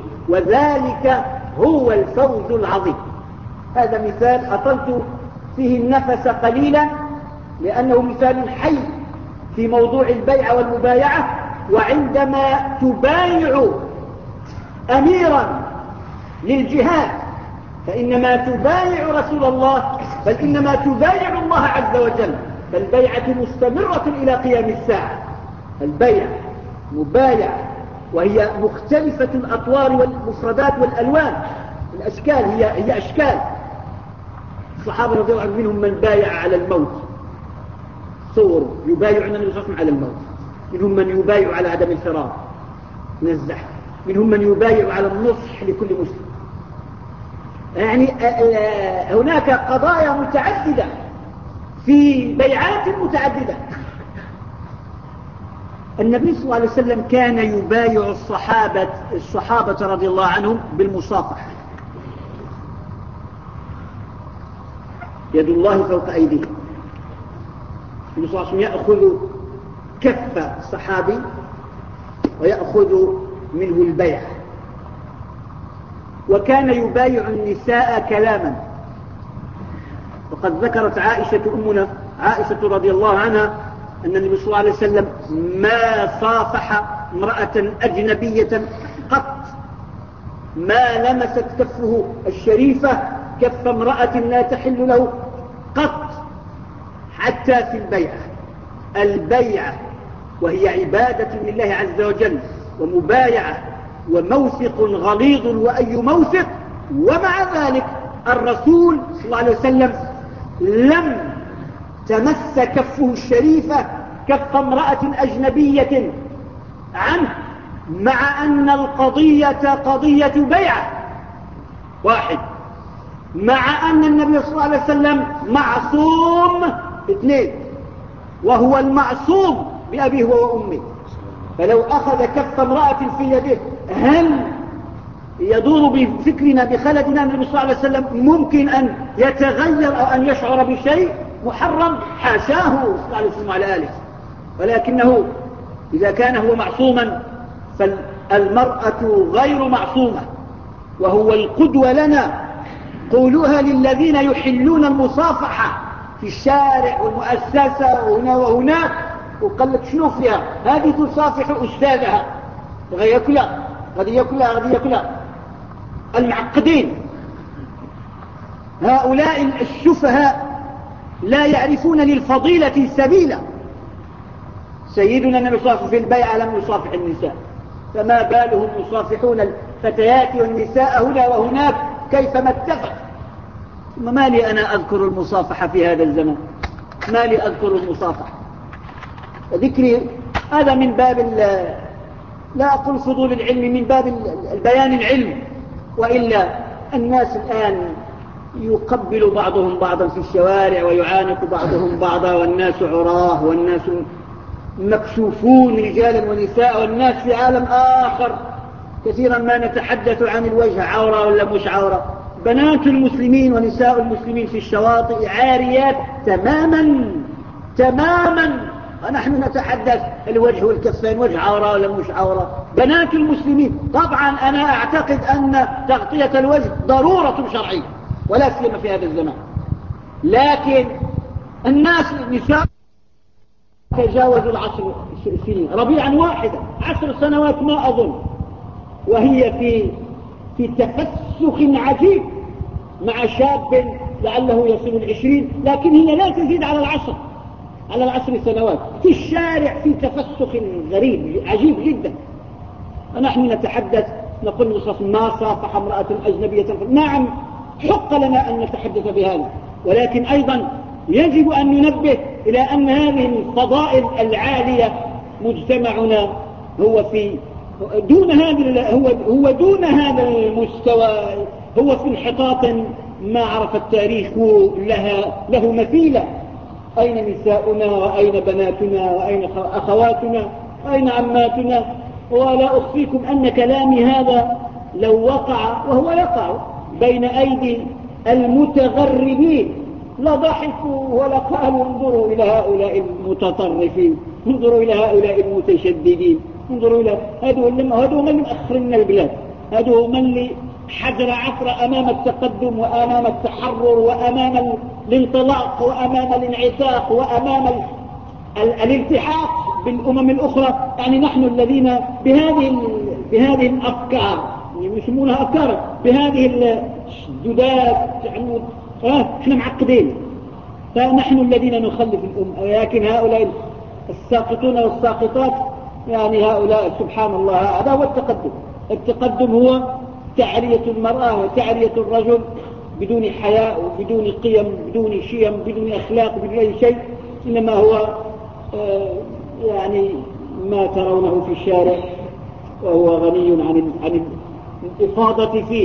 هذا مثال أطلت فيه النفس قليلا لأنه مثال حي في موضوع البيع والمبايعة. وعندما تبايع أميرا للجهاد فإنما تبايع رسول الله، بل إنما تبايع الله عز وجل. فالبيعة مستمرة إلى قيام الساعة. البيع مبايع، وهي مختلفة الأطوار والمفردات والألوان. الأشكال هي أشكال. الصحابة رضي الله عنهم منهم من بايع على الموت، صوروا يبايعون النبي صلى الله عليه وسلم على الموت. منهم من يبايع على عدم الفرار من الزحف. منهم من يبايع على النصح لكل مسلم. يعني هناك قضايا متعددة في بيعات متعددة. النبي صلى الله عليه وسلم كان يبايع الصحابة رضي الله عنهم بالمصافحة. يد الله فوق أيديهم. النبي صلى الله عليه وسلم يأخذ كف الصحابي ويأخذ منه البيع. وكان يبايع النساء كلاما. وقد ذكرت أمنا عائشة رضي الله عنها أن النبي صلى الله عليه وسلم ما صافح امرأة أجنبية قط، ما لمست كفه الشريفة كف امرأة لا تحل له قط، حتى في البيعة وهي عبادة لله عز وجل ومبايعة وموثق غليظ وأي موثق. ومع ذلك الرسول صلى الله عليه وسلم لم تمس كفه الشريفة كف امرأة أجنبية عنه، مع أن القضية قضية بيعة واحد، مع أن النبي صلى الله عليه وسلم معصوم اثنين، وهو المعصوم بأبيه وأمه. فلو أخذ كف امرأة في يده هل يدور بفكرنا بخلدنا النبي صلى الله عليه وسلم ممكن أن يتغير أو أن يشعر بشيء محرم؟ حاشاه صلى الله عليه وسلم على آله. ولكنه إذا كان هو معصوما فالمرأة غير معصومة، وهو القدوة لنا. قولوها للذين يحلون المصافحة في الشارع والمؤسسة وهنا وهناك، وقال لك شنو فيها هذه تصافح أستاذها غير كلها غدية كلها غدية كلها. المعقدين هؤلاء السفهاء لا يعرفون للفضيلة سبيلا. سيدنا النبي صلى الله عليه وسلم في البيعة لم يصافح النساء، فما بالهم يصافحون الفتيات والنساء هنا وهناك كيفما اتفق. ثم ما لي أنا أذكر المصافحة في هذا الزمن؟ ما لي أذكر المصافحة؟ ذكري هذا من باب لا أقول فضول العلم، من باب البيان العلم. وإلا الناس الآن يقبل بعضهم بعضا في الشوارع ويعانق بعضهم بعضا، والناس عراه والناس مكشوفون رجالا ونساء، والناس في عالم آخر. كثيرا ما نتحدث عن الوجه عورة ولا مش عورة. بنات المسلمين ونساء المسلمين في الشواطئ عاريات تماما تماما، ونحن نتحدث الوجه والكفين وجه عورة ولا مش عورة. بنات المسلمين طبعا أنا أعتقد أن تغطية الوجه ضرورة شرعية ولا سيما في هذا الزمان، لكن الناس النساء تجاوزوا العشر سنين ربيعا واحدا، 10 سنوات ما أظن، وهي في تفسخ عجيب مع شاب لعله يصل 20، لكن هي لا تزيد على 10 سنوات في الشارع في تفسخ غريب عجيب جدا. ونحن نتحدث نقول ما صافح امرأة أجنبية. نعم حق لنا أن نتحدث بهذا، ولكن أيضا يجب أن ننبه إلى أن هذه الفضائل العالية مجتمعنا هو دون هذا المستوى، هو في انحطاط ما عرف التاريخ له مثيلة. أين نساؤنا وأين بناتنا وأين أخواتنا وأين عماتنا؟ ولا أخفيكم أن كلامي هذا لو وقع، وهو يقع بين أيدي المتغربين، لضحكوا ولا قالوا انظروا إلى هؤلاء المتطرفين، انظروا إلى هؤلاء المتشددين، انظروا إلى هذو من مؤخرين البلاد، هذو من اللي حجر عثر أمام التقدم وأمام التحرر وأمام الانطلاق وأمام الانعتاق وأمام الالتحاق بالأمم الأخرى. يعني نحن الذين بهذه الأفكار يسمونها أفكار، بهذه السدودات احنا معقدين، فنحن الذين نخلف الأمة. ولكن هؤلاء الساقطون والساقطات يعني هؤلاء سبحان الله، هذا هو التقدم هو تعرية المرأة وتعرية الرجل بدون حياء وبدون قيم بدون شيم بدون أخلاق بدون أي شيء، إنما هو يعني ما ترونه في الشارع، وهو غني عن الإفاضة فيه.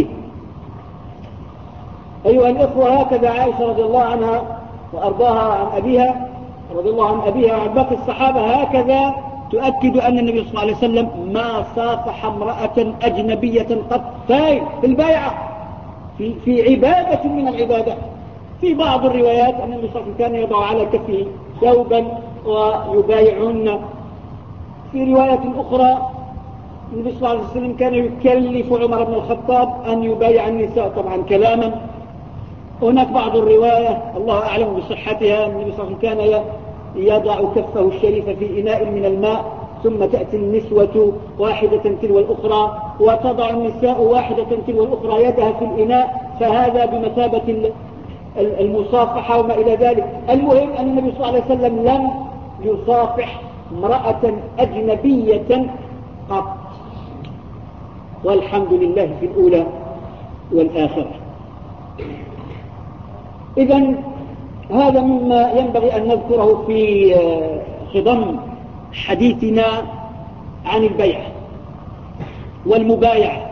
أيها الإخوة، هكذا عائشة رضي الله عنها وأرضاها عن أبيها رضي الله عن أبيها وعن باقي الصحابة هكذا تؤكد أن النبي صلى الله عليه وسلم ما صافح امرأة أجنبية قط في البيعة في عبادة من العبادات. في بعض الروايات أن النبي صلى الله عليه وسلم كان يضع على كفه ثوبا ويبايعهن. في رواية أخرى النبي صلى الله عليه وسلم كان يكلف عمر بن الخطاب أن يبايع النساء طبعا كلاما. هناك بعض الرواية الله أعلم بصحتها النبي صلى الله عليه وسلم كان يضع كفه الشريف في إناء من الماء، ثم تأتي النسوة واحدة تلو الأخرى وتضع النساء واحدة تلو الأخرى يدها في الإناء، فهذا بمثابة المصافحة وما إلى ذلك. المهم أن النبي صلى الله عليه وسلم لم يصافح امرأة أجنبية قط، والحمد لله في الأولى والآخرة. إذن هذا مما ينبغي أن نذكره في خضم حديثنا عن البيع والمبايعة.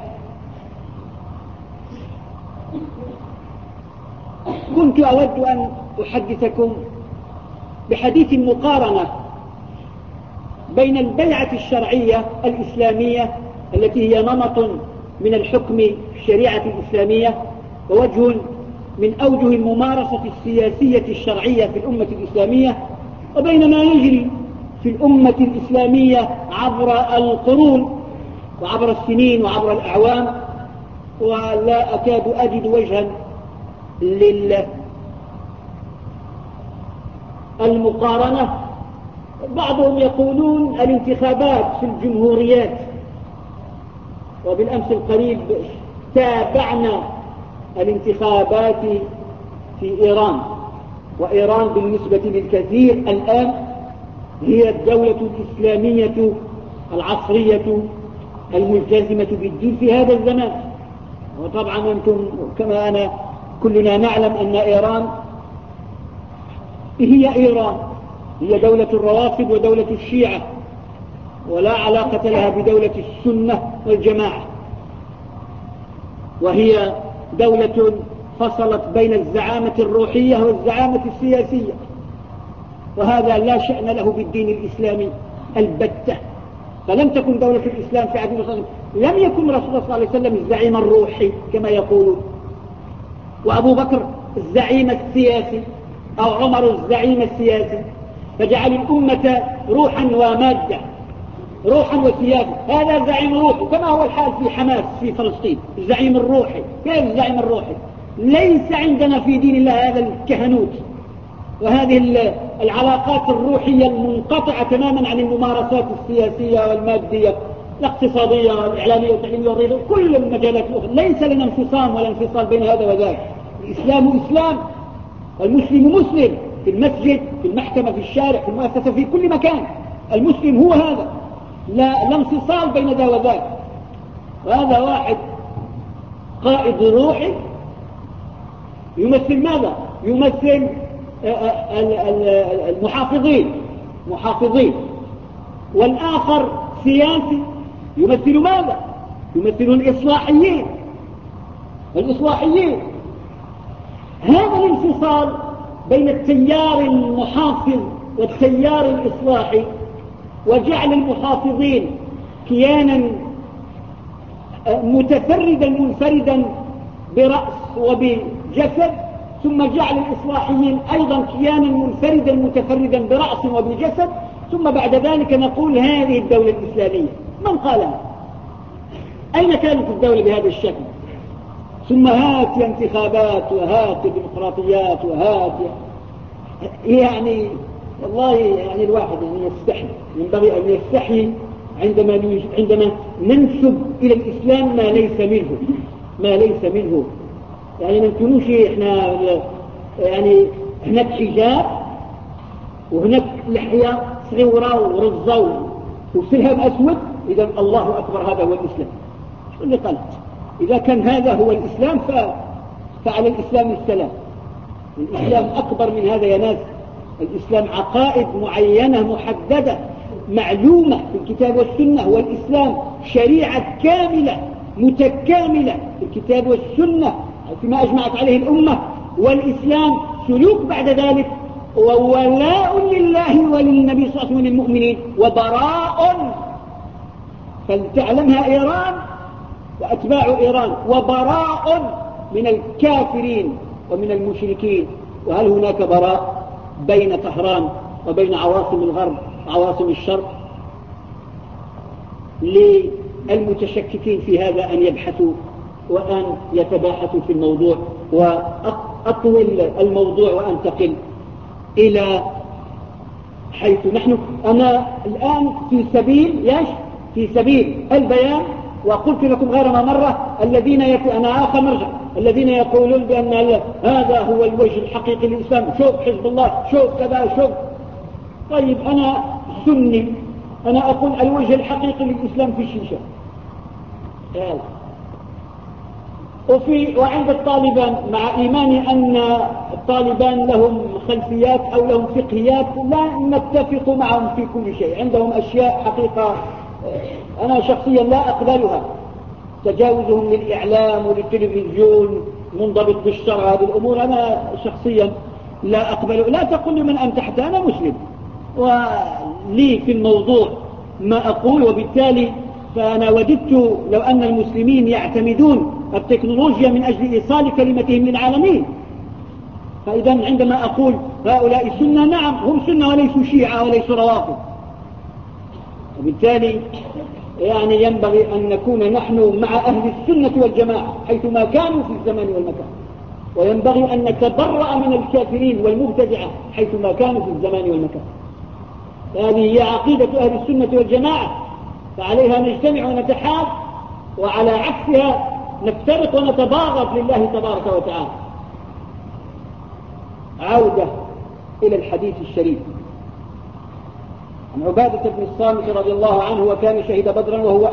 كنت أود أن أحدثكم بحديث مقارنة بين البيعة الشرعية الإسلامية التي هي نمط من الحكم في الشريعة الإسلامية ووجه من أوجه الممارسة السياسية الشرعية في الأمة الإسلامية، وبين ما يجري في الأمة الإسلامية عبر القرون وعبر السنين وعبر الأعوام، ولا أكاد أجد وجها للمقارنة. بعضهم يقولون الانتخابات في الجمهوريات، وبالأمس القريب تابعنا الانتخابات في إيران، وإيران بالنسبة للكثير الآن هي الدولة الإسلامية العصرية الملتزمة بالدين في هذا الزمان. وطبعا أنتم كما أنا كلنا نعلم أن إيران هي إيران، هي دولة الروافض ودولة الشيعة، ولا علاقة لها بدولة السنة والجماعة، وهي دولة فصلت بين الزعامة الروحية والزعامة السياسية، وهذا لا شأن له بالدين الإسلامي البتة. فلم تكن دولة الإسلام في عهد الرسول، لم يكن رسول الله صلى الله عليه وسلم الزعيم الروحي كما يقولون، وأبو بكر الزعيم السياسي أو عمر الزعيم السياسي، فجعل الأمة روحا ومادة، روحا وسياسة. هذا زعيم روحي كما هو الحال في حماس في فلسطين، الزعيم الروحي. كيف الزعيم الروحي؟ ليس عندنا في دين الله هذا الكهنوت وهذه العلاقات الروحية المنقطعة تماما عن الممارسات السياسية والمادية الاقتصادية والإعلامية والتعليمية والرياضية، كل المجالات الأخرى. ليس لنا انفصام ولا انفصال بين هذا وذاك. الإسلام إسلام، والمسلم مسلم، في المسجد، في المحكمة، في الشارع، في المؤسسة، في كل مكان. المسلم هو هذا، لا انفصال بين ذا وذاك. وهذا واحد قائد روحي يمثل ماذا؟ يمثل المحافظين، والآخر سياسي يمثل ماذا؟ يمثل الإصلاحيين. هذا الانفصال بين التيار المحافظ والتيار الإصلاحي، وجعل المحافظين كيانا متفردا منفردا برأس وبجسد، ثم جعل الإصلاحيين أيضا كيانا منفردا متفردا برأس وبجسد، ثم بعد ذلك نقول هذه الدولة الإسلامية. من قالها؟ أين كانت الدولة بهذا الشكل؟ ثم هات انتخابات وهات ديمقراطيات وهات، يعني والله يعني الواحد يعني يستحي، ينبغي أن يستحي عندما ننسب إلى الإسلام ما ليس منه. يعني ما نكونوش احنا يعني هناك حجاب وهناك لحية صغيرة ورزة وسلهم أسود، إذا الله أكبر هذا هو الإسلام. شو اللي قال؟ إذا كان هذا هو الإسلام فعلى الإسلام السلام. الإسلام أكبر من هذا يا ناس. الإسلام عقائد معينة محددة معلومة في الكتاب والسنة، والإسلام شريعة كاملة متكاملة في الكتاب والسنة فيما أجمعت عليه الأمة. والإسلام سلوك بعد ذلك، وولاء لله وللنبي صلى الله عليه وسلم وللمؤمنين، وبراء، فلتعلمها إيران وأتباع إيران، وبراء من الكافرين ومن المشركين. وهل هناك براء بين طهران وبين عواصم الغرب عواصم الشرق؟ للمتشككين في هذا أن يبحثوا وأن يتباحثوا في الموضوع. وأطول الموضوع وأنتقل إلى حيث نحن. أنا الآن في سبيل البيان، وقلت لكم غير ما مرة أنا آخر مرجع الذين يقولون بأن هذا هو الوجه الحقيقي للإسلام، شوف حزب الله، شوف كذا، شوف. طيب أنا سني، أنا أقول الوجه الحقيقي للإسلام في الشيشة. وعند الطالبان، مع إيماني أن الطالبان لهم خلفيات أو لهم فقهيات لا نتفق معهم في كل شيء، عندهم أشياء حقيقة أنا شخصيا لا أقبلها، تجاوزهم للإعلام وللتلفزيون منضبط بالشرع، هذه الأمور أنا شخصيا لا أقبل. لا تقل لمن أنت حتى أنا مسلم ولي في الموضوع ما أقول، وبالتالي فأنا وددت لو أن المسلمين يعتمدون التكنولوجيا من أجل إيصال كلمتهم للعالمين. فإذا عندما أقول هؤلاء سنة، نعم هم سنة وليسوا شيعة وليسوا روافض، وبالتالي يعني ينبغي أن نكون نحن مع أهل السنة والجماعة حيثما كانوا في الزمان والمكان، وينبغي أن نتبرأ من الكافرين والمبتدعة حيثما كانوا في الزمان والمكان. هذه هي عقيدة أهل السنة والجماعة، فعليها نجتمع ونتحاب، وعلى عكسها نفترق ونتباغض لله تبارك وتعالى. عودة إلى الحديث الشريف عن عبادة بن الصامت رضي الله عنه، وكان شهد بدرا وهو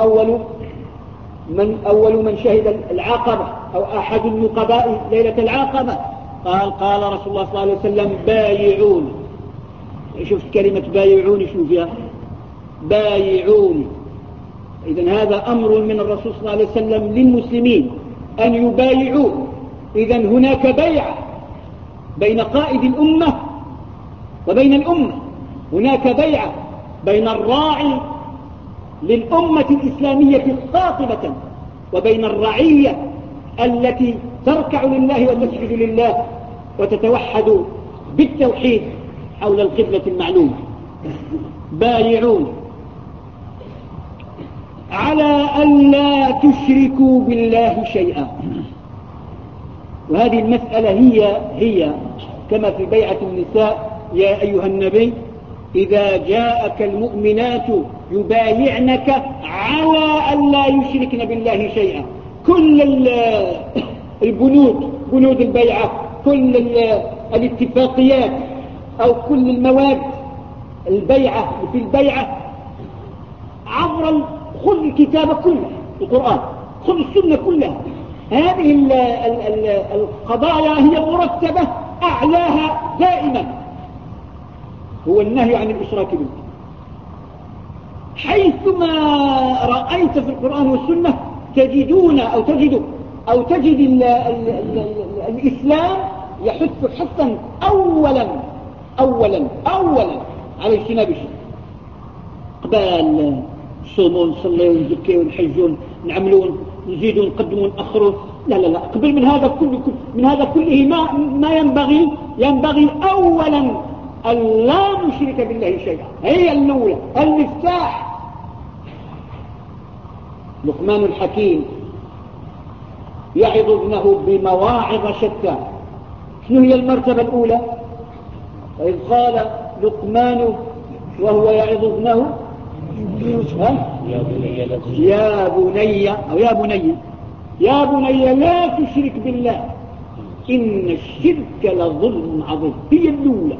أول من شهد العقبة أو أحد النقباء ليلة العقبة. قال رسول الله صلى الله عليه وسلم بايعوني. شفت كلمة بايعوني شنو فيها؟ بايعوني. إذن هذا أمر من الرسول صلى الله عليه وسلم للمسلمين أن يبايعوه. إذن هناك بيعة بين قائد الأمة وبين الأمة، هناك بيعة بين الراعي للأمة الإسلامية قاطبة وبين الرعية التي تركع لله وتسجد لله وتتوحد بالتوحيد حول القبلة المعلومة. بايعون على أن لا تشركوا بالله شيئا. وهذه المسألة هي كما في بيعة النساء: يا أيها النبي إذا جاءك المؤمنات يبايعنك على أن لا يشركن بالله شيئا. كل بنود البيعة، كل الاتفاقيات أو كل المواد البيعة في البيعة عبر خذ الكتاب كله، القرآن، خذ السنة كلها. هذه القضايا هي مرتبة، أعلاها دائما هو النهي عن الإشراك بالله. حيثما رأيت في القرآن والسنة تجدون أو تجد الإسلام يحث حثا أولا على اجتناب الشرك. قبال صومون نصليون نزكيون نحجون نعملون نزيدون نقدمون نأخرون، لا قبل من هذا كله ما ينبغي أولا أن لا نشرك بالله شيئا. هي الأولى، المفتاح. لقمان الحكيم يعظ ابنه بمواعظ شتى. شنو هي المرتبة الأولى؟ وإذ قال لقمان وهو يعظ ابنه يا بني لا تشرك بالله إن الشرك لظلم عظيم. هي الأولى.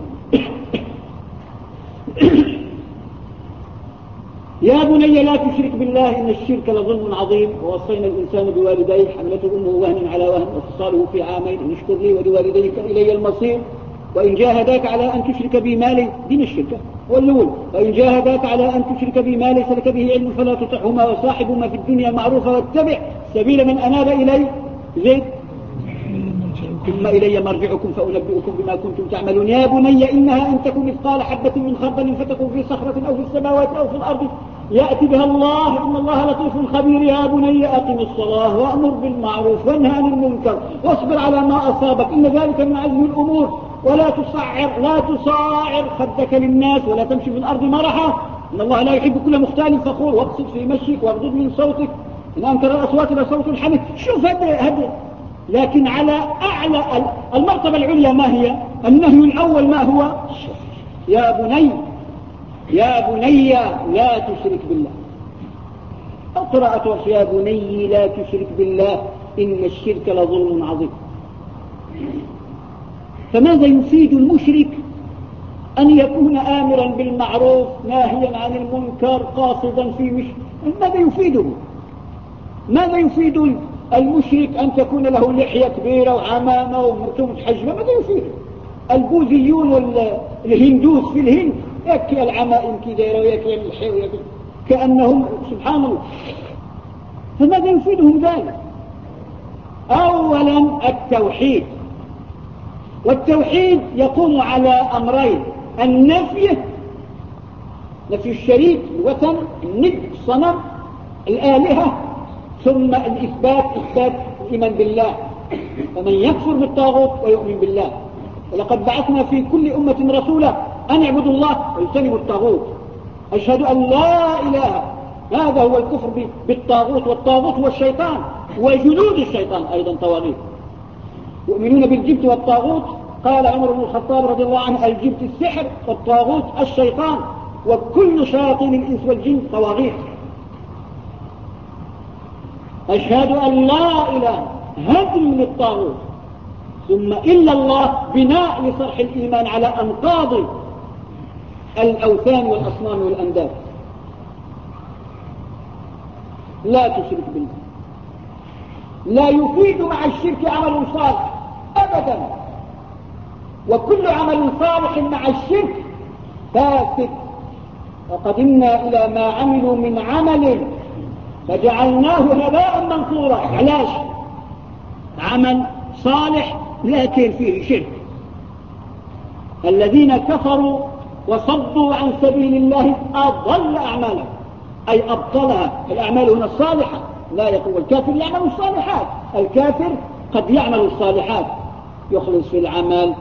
يا بني لا تشرك بالله إن الشرك لظلم عظيم. ووصينا الإنسان بوالديه حملته أمه وهنا على وهن وفصاله في عامين أن اشكر لي ولوالديك إلي المصير وإن جاهداك على أن تشرك بي ما ليس دين الشرك والأول وإن جاهداك على أن تشرك بي ما ليس لك به علم فلا تطعهما وصاحبهما في الدنيا معروفا واتبع سبيل من أناب إلي زيد ثم إلي مرجعكم فأنبئكم بما كنتم تعملون. يا بني إنها إن تكن مثقال حبة من خردل فتكن في صخرة أو في السماوات أو في الأرض يأتي بها الله إن الله لطيف خبير. يا بني أقم الصلاة وأمر بالمعروف وانهى عن المنكر واصبر على ما أصابك إن ذلك من عزم الأمور ولا تصاعر خدك للناس ولا تمشي في الأرض مرحا إن الله لا يحب كل مختال فخور واقصد في مشيك واغضض من صوتك إن أنكر الأصوات لصوت الحمد. شوف هذا لكن على أعلى المرتبة العليا ما هي؟ النهي الأول ما هو؟ يا بني لا تشرك بالله. أو قراءة يا بني لا تشرك بالله إن الشرك لظلم عظيم. فماذا يفيد المشرك أن يكون آمرا بالمعروف ناهيا عن المنكر قاصدا في ماذا يفيده؟ ماذا يفيد المشرك أن تكون له لحية كبيرة وعمامة ومرته متحجبة ماذا يفيد؟ البوذيون والهندوس في الهند يكي العمائم كي دايره ويكي اللحية ويكي كأنهم سبحان الله. فماذا يفيدهم ذلك؟ أولا التوحيد، والتوحيد يقوم على أمرين: النفي، نفي الشريك الوثن الند الصنم الآلهة، ثم الإثبات، إثبات الإيمان بالله. فمن يكفر بالطاغوت ويؤمن بالله. ولقد بعثنا في كل أمة رسولا أن يعبدوا الله ويجتنبوا الطاغوت. أشهد أن لا إله، هذا هو الكفر بالطاغوت، والطاغوت هو الشيطان وجنود الشيطان أيضا طواغيت. يؤمنون بالجبت والطاغوت. قال عمر بن الخطاب رضي الله عنه: الجبت السحر والطاغوت الشيطان وكل شياطين الإنس والجن طواغيت. أشهد أن لا إله، هدم للطاغوت، ثم إلا الله، بناء لصرح الإيمان على أنقاض الأوثان والأصنام والأنداد. لا تشرك بالله. لا يفيد مع الشرك عمل صالح أبدا، وكل عمل صالح مع الشرك فاسد. وقدمنا إلى ما عملوا من عمل فجعلناه هباء منثورا. علاش؟ عمل صالح لكن فيه شرك. الذين كفروا وصدوا عن سبيل الله أضل أعمالهم، أي أبطلها. الأعمال هنا الصالحة، لا يقول الكافر يعمل الصالحات. الكافر قد يعمل الصالحات، يخلص في العمل،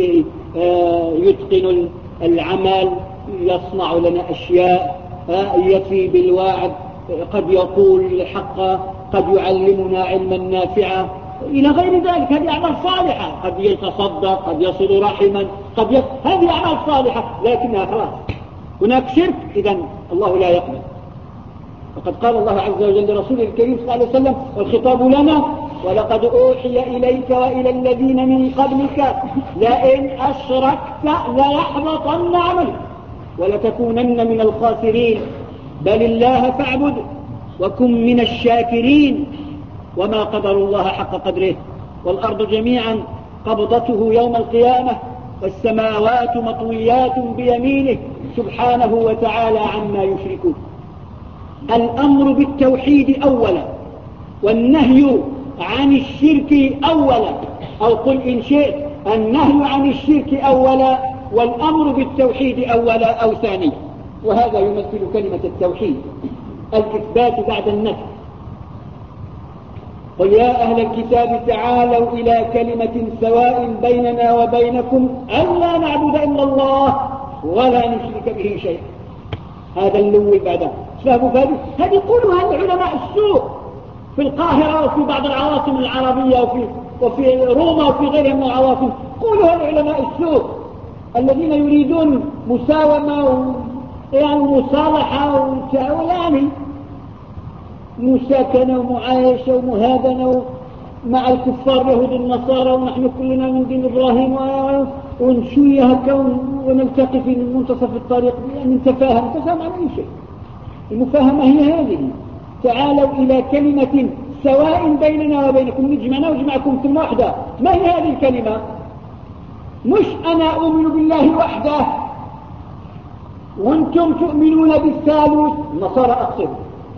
يتقن العمل، يصنع لنا أشياء، يفي بالوعد، قد يقول الحق، قد يعلمنا علما نافعا إلى غير ذلك. هذه أعمال صالحة. قد يتصدق، قد يصل رحما، هذه أعمال صالحة، لكنها خلاص هناك شرك، إذن الله لا يقبل. وقد قال الله عز وجل لرسوله الكريم صلى الله عليه وسلم، والخطاب لنا: ولقد أوحي إليك وإلى الذين من قبلك لئن أشركت ليحبطن عملك ولتكونن من الخاسرين بل الله فاعبد وكن من الشاكرين وما قدر الله حق قدره والأرض جميعا قبضته يوم القيامة والسماوات مطويات بيمينه سبحانه وتعالى عما يشركون. الأمر بالتوحيد أولا، والنهي عن الشرك أولا، أو قل إن شئت النهي عن الشرك أولا والأمر بالتوحيد أولا أو ثاني. وهذا يمثل كلمة التوحيد، الإثبات بعد النفي. قل يا أهل الكتاب تعالوا إلى كلمة سواء بيننا وبينكم ألا نعبد إلا الله ولا نشرك به شيئا. هذا اللوي بعده فهموا هذه يقولها العلماء السوء في القاهرة وفي بعض العواصم العربية وفي روما وفي غيرها من العواصم. قولها العلماء السوء الذين يريدون مساومة يعني مصالحة يعني مساكنة ومعايشة ومهادنة مع الكفار اليهود النصارى، ونحن كلنا من دين إبراهيم ونشوي هكا ونلتقي في منتصف الطريق. يعني نتفاهم عن أي شيء. المفاهمة هي هذه: تعالوا إلى كلمة سواء بيننا وبينكم، نجمعنا وجمعكم كلمة واحدة. ما هي هذه الكلمة؟ مش أنا أؤمن بالله وحده وأنتم تؤمنون بالثالوث، النصارى أقصد،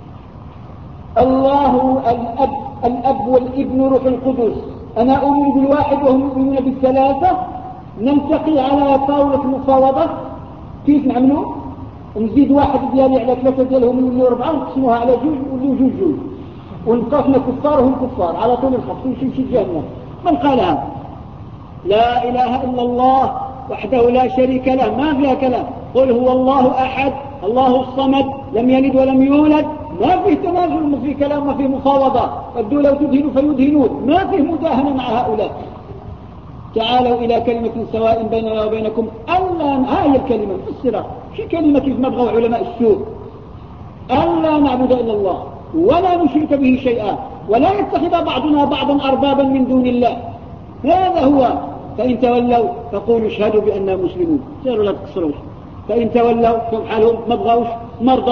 الله الأب والابن روح القدس. أنا أؤمن بالواحد وهم يؤمنون بالثلاثة. نلتقي على طاولة مفاوضة، كيف نعملوا؟ نزيد واحد ديالي على ثلاثة ديالهم يولوا أربعة، ونقسموها على جوج يولوا جوج، ونقسمنا كفار وهم كفار على طول الخط ونمشي جهنم. من قالها؟ لا إله إلا الله وحده لا شريك له، ما فيها كلام. قل هو الله أحد الله الصمد لم يلد ولم يولد، ما فيه تنازل، ما فيه كلام، ما فيه مفاوضة. ودوا لو تدهنوا فيدهنون، ما فيه مداهنة مع هؤلاء. تعالوا إلى كلمة سواء بيننا وبينكم ألا، هاي الكلمة مفسرة في كلمة كيف ما بغوا علماء السوء: ألا نعبد إلا الله ولا نشرك به شيئا ولا يتخذ بعضنا بعضا أربابا من دون الله. هذا هو. فإن تولوا فقولوا اشهدوا بأننا مسلمون. سألوا لا تقصروش. فإن تولوا كم حالهم؟ ما بغوش ما رضوش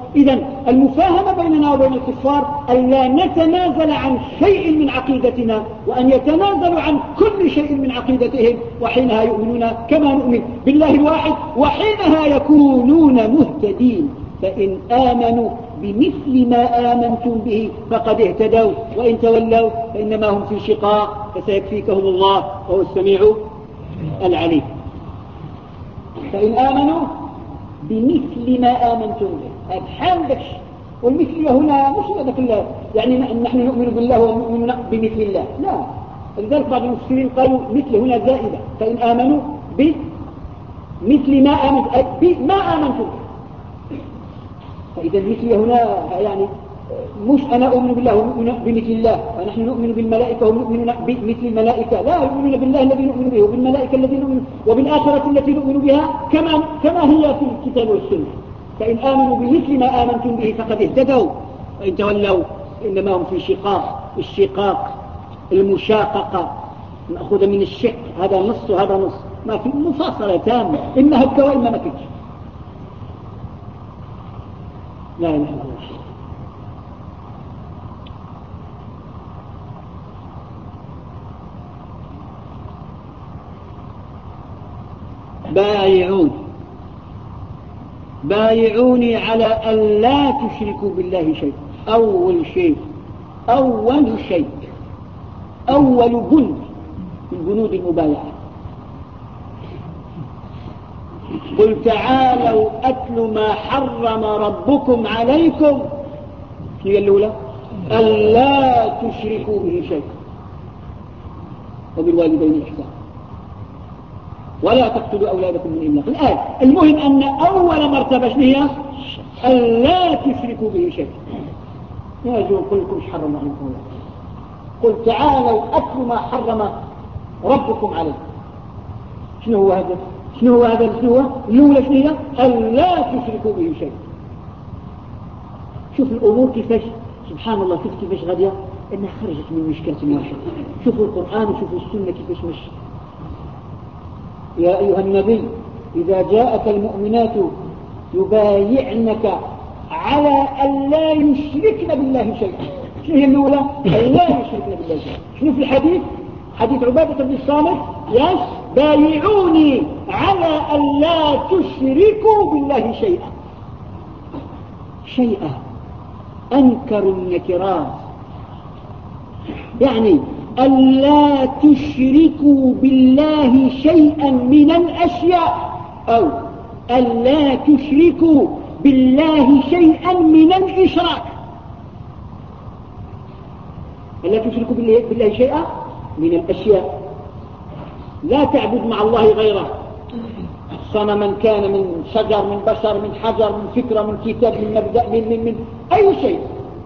إذن المفاهمة بيننا وبين الكفار أن لا نتنازل عن شيء من عقيدتنا وأن يتنازلوا عن كل شيء من عقيدتهم، وحينها يؤمنون كما نؤمن بالله الواحد، وحينها يكونون مهتدين. فإن آمنوا بمثل ما آمنتم به فقد اهتدوا، وإن تولوا فإنما هم في شقاق، فسيكفيكهم الله وهو السميع العليم. فإن آمنوا بمثل ما آمنتم به، الحال بكش والمثل هنا مش هذا كله، يعني نحن نؤمن بالله ونؤمن بمثل الله، لا. لذلك بعض المفسرين قالوا مثل هنا زائدة، فإن آمنوا بمثل ما آمنتم، أي بما آمنتم به. فإذا المثل هنا يعني مش أنا أؤمن بالله ونؤمن بمثل الله، ونحن نؤمن بالملائكة ونؤمن بمثل الملائكة، لا، يؤمنون بالله الذي نؤمن به وبالملائكة التي نؤمن وبالآخرة التي نؤمن بها كما هي في الكتاب والسنة. فإن آمنوا بمثل ما آمنتم به فقد اهتدوا، وإن تولوا إنما هم في شقاق. الشقاق المشاققة مأخوذة من الشق، هذا نص وهذا نص، ما في مفاصلة تامة، إما هكا وإما ما فيش. لا إله إلا الله. بايعوني على أن لا تشركوا بالله شيء. أول بند من بنود المبايعة. قل تعالوا أتل ما حرم ربكم عليكم، هي الأولى ألا تشركوا به شيء، وبالوالدين إحسانا، ولا تقتلوا أولادكم من إملاق. الآن المهم أن أول مرتبة هي ألا تشركوا به شيء. يا جون قل لكم ايش حرم عليكم، قل تعالوا أتل ما حرم ربكم عليكم. شنو هو هذا؟ الأولى شنو هي؟ ألا تشركوا به شيء. شوف الأمور كيفاش، سبحان الله، كيفاش غادية إنها خرجت من مشكلة واحدة. شوفوا القرآن وشوفوا السنة كيفاش مشي. يا أيها النبي إذا جاءك المؤمنات يبايعنك على أن لا يشركن بالله شيئا. شنو هي الأولى؟ أن لا يشركن بالله شيئا. شنو في الحديث؟ حديث عبادة بن الصامت، بايعوني على أن لا تشركوا بالله شيئا. أنكر النكرات، يعني ألا تشركوا بالله شيئا من الأشياء، أو ألا تشركوا بالله شيئا من الإشراك. ألا تشركوا بالله شيئا من الأشياء، لا تعبد مع الله غيره، صنما كان من شجر، من بشر، من حجر، من فكرة، من كتاب، من مبدأ، من أي شيء،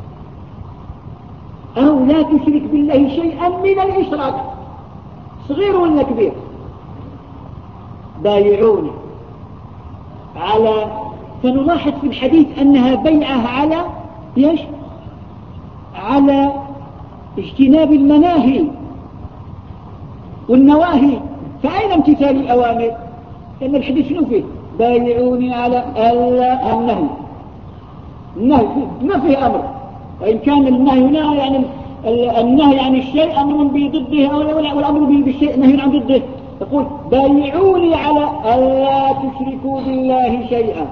أو لا تشرك بالله شيئا من الإشراك، صغير ولا كبير. بايعوني على، فنلاحظ في الحديث أنها بيعة على إيش؟ على اجتناب المناهي والنواهي. فأين امتثال الأوامر؟ لأن الحديث شنو فيه؟ بايعوني على ألا، النهي ما فيه أمر، وإن كان النهي هنا يعني النهي عن الشيء أمر بضده، والأمر بالشيء نهي عن ضده. يقول بايعوني على ألا تشركوا بالله شيئا،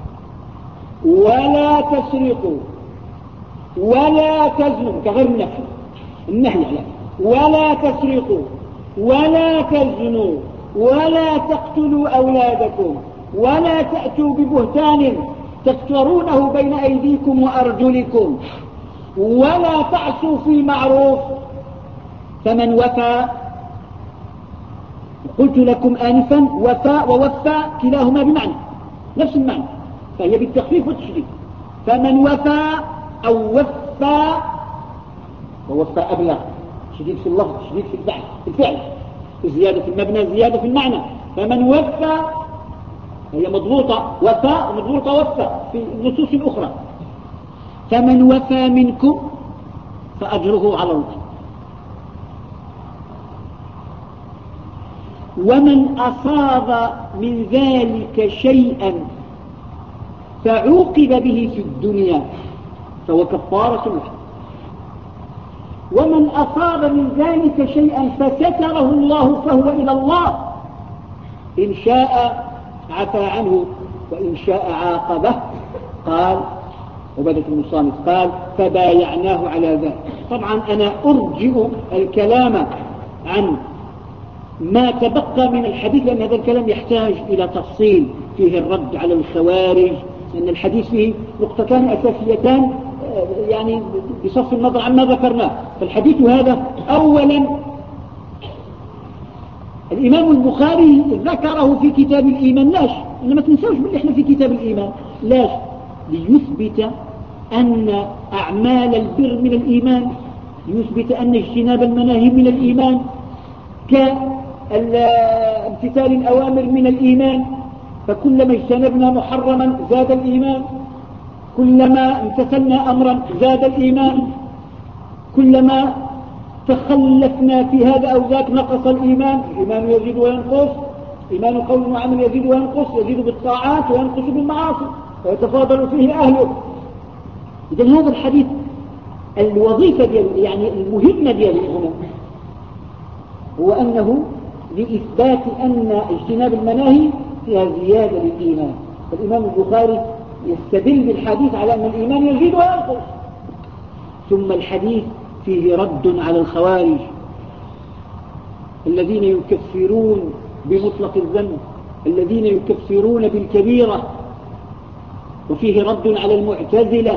ولا تسرقوا، ولا تزنوا، كغير النهي على ولا تسرقوا، ولا تزنوا، ولا تقتلوا أولادكم، ولا تأتوا ببهتان تفترونه بين أيديكم وأرجلكم، ولا تعصوا في معروف. فمن وفى، قلت لكم آنفا وفى ووفى كلاهما بمعنى نفس المعنى، فهي بالتخفيف والتشديد. فمن وفى أو وفى، ووفى أبلغ، شديد في اللفظ، شديد في الفعل، زيادة في المبنى، زيادة في المعنى. فمن وفى هي مضبوطة وفى، ومضبوطة وفى في النصوص الأخرى. فمن وفى منكم فأجره على الله، ومن أصاب من ذلك شيئا فعوقب به في الدنيا فهو كفارة له، ومن أصاب من ذلك شيئا فستره الله فهو إلى الله، إن شاء عفى عنه وإن شاء عاقبه. قال عبادة بن الصامت قال فبايعناه على ذلك. طبعا أنا أرجئ الكلام عن ما تبقى من الحديث، لأن هذا الكلام يحتاج إلى تفصيل فيه الرد على الخوارج، لأن الحديث فيه نقطتان أساسيتان يعني بصرف النظر عما ذكرناه. فالحديث هذا أولا الإمام البخاري ذكره في كتاب الإيمان، لاش إنما تنسوش باللي إحنا في كتاب الإيمان، لاش ليثبت أن أعمال البر من الإيمان، ليثبت أن اجتناب المناهي من الإيمان، كامتثال الأوامر من الإيمان، فكلما اجتنبنا محرما زاد الإيمان، كلما امتثلنا أمرا زاد الإيمان، كلما تخلفنا في هذا أو ذاك نقص الإيمان. الإيمان يزيد وينقص، إيمان قول وعمل يزيد وينقص، يزيد بالطاعات وينقص بالمعاصي ويتفاضل فيه أهله. إذن هذا الحديث الوظيفة دياله يعني المهمة دياله هنا هو أنه لإثبات أن اجتناب المناهي فيها زيادة للإيمان. فالإمام البخاري يستدل بالحديث على أن الإيمان يزيد وينقص. ثم الحديث فيه رد على الخوارج الذين يكفرون بمطلق الذنب، الذين يكفرون بالكبيرة، وفيه رد على المعتزلة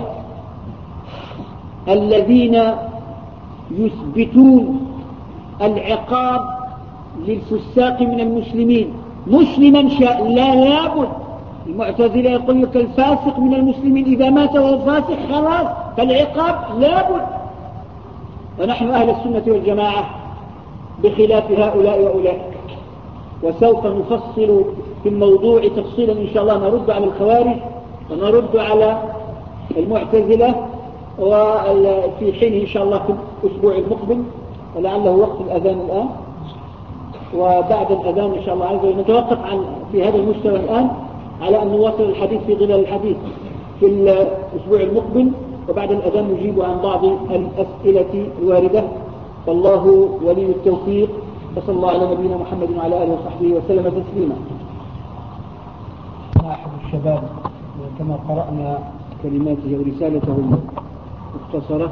الذين يثبتون العقاب للفساق من المسلمين مسلما شاء لا لابد. المعتزلة يقول لك الفاسق من المسلمين إذا مات وهو فاسق خلاص فالعقاب لابد. ونحن أهل السنة والجماعة بخلاف هؤلاء وأولئك، وسوف نفصل في الموضوع تفصيلا إن شاء الله، نرد على الخوارج ونرد على المعتزلة، وفي حين إن شاء الله في الأسبوع المقبل، ولعله وقت الأذان الآن، وبعد الأذان إن شاء الله عز وجل نتوقف في هذا المستوى الآن على أن نواصل الحديث في ظلال الحديث في الأسبوع المقبل، وبعد الأذان نجيب عن بعض الأسئلة الواردة. والله ولي التوفيق، وصلى الله على نبينا محمد وعلى آله وصحبه وسلم تسليما. أحد الشباب كما قرأنا كلماته ورسالته المختصرة،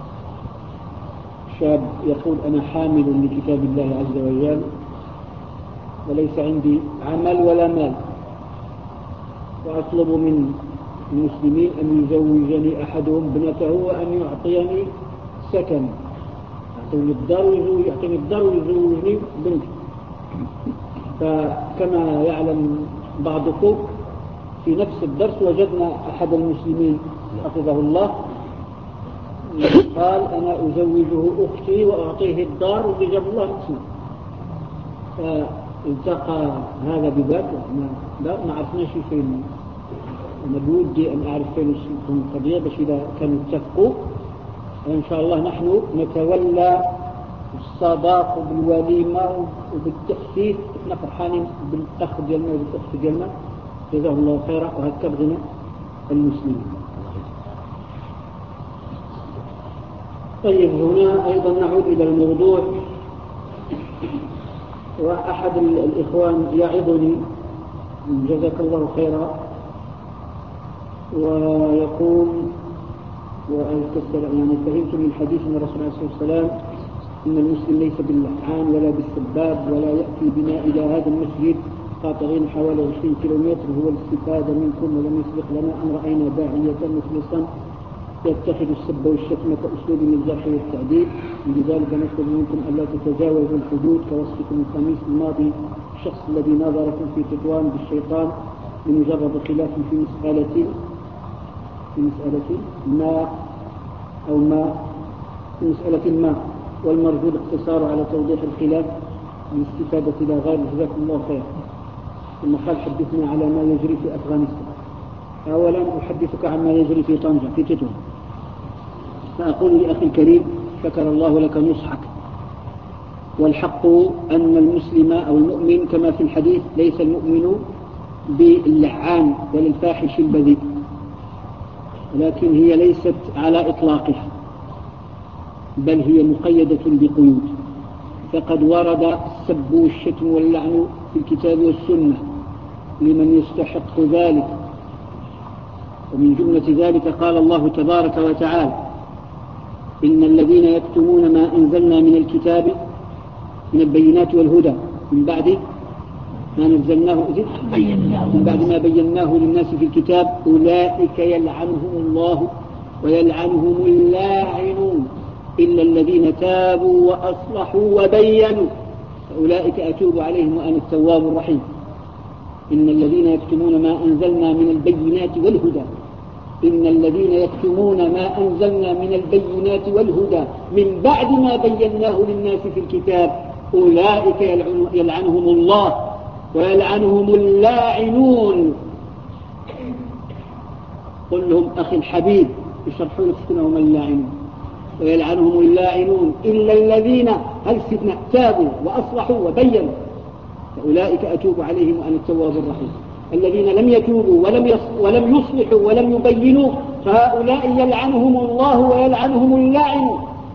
شاب يقول أنا حامل لكتاب الله عز وجل وليس عندي عمل ولا مال، وأطلب من المسلمين أن يزوجني أحدهم ابنته وأن يعطيني سكن، يعطيني الدار ويزوجني بنتي. فكما يعلم بعضكم في نفس الدرس وجدنا أحد المسلمين حفظه الله قال أنا أزوجه أختي وأعطيه الدار وجاب الله اسمه. فالتقى هذا بذاك، ما عرفناش فين. أنا بودي أن أعرف فين القضية باش إذا كانوا اتفقوا إن شاء الله نحن نتولى الصداق بالوليمة وبالتأسيس. احنا فرحانين بالأخ ديالنا وبالأخت ديالنا جزاه الله خيرا، وهكذا بغينا المسلمين. طيب هنا أيضا نعود إلى الموضوع، وأحد الإخوان يعظني جزاك الله خيرا ويقول يعني فهمت من حديث من الرسول عليه الصلاة والسلام إن المسلم ليس باللعان ولا بالسباب ولا يأتي بنا إلى هذا المسجد قاطعين حوالي 20 كيلومتر هو الاستفادة منكم، ولم يسبق لنا أن رأينا داعية مخلصا يتخذ السب والشتم كأسلوب من الجرح والتعديل. لذلك نطلب منكم ألا تتجاوزوا الحدود كوصفكم الخميس الماضي الشخص الذي ناظركم في تطوان بالشيطان لمجرد خلاف في مسألة ما والمرجو الاقتصار على توضيح الخلاف بالاستفادة إلى غير. جزاكم الله خير. ثم قال حدثنا على ما يجري في أفغانستان. أولا أحدثك عما يجري في طنجة في تطوان. فأقول لأخي الكريم شكر الله لك نصحك، والحق أن المسلم أو المؤمن كما في الحديث ليس المؤمن باللعان ولا الفاحش البذيء، ولكن هي ليست على إطلاقها، بل هي مقيدة بقيود. فقد ورد السب والشتم واللعن في الكتاب والسنة لمن يستحق ذلك، ومن جملة ذلك قال الله تبارك وتعالى: إن الذين يكتمون ما أنزلنا من الكتاب من البينات والهدى من بعد ما نزلناه من بعد ما بيناه للناس في الكتاب أولئك يلعنهم الله ويلعنهم اللاعنون إلا الذين تابوا وأصلحوا وبينوا فأولئك أتوب عليهم وأنا التواب الرحيم. إن الذين يكتمون ما أنزلنا من البينات والهدى إن الذين يكتمون ما أنزلنا من البينات والهدى من بعد ما بيناه للناس في الكتاب أولئك يلعنهم الله ويلعنهم اللاعنون. قل لهم أخي الحبيب يشرحوا لك شنو اللاعنون ويلعنهم اللاعنون إلا الذين تابوا وأصلحوا وبينوا فأولئك أتوب عليهم وأنا التواب الرحيم. الذين لم يتوبوا ولم يصلحوا ولم يبينوا فهؤلاء يلعنهم الله ويلعنهم اللاعنون.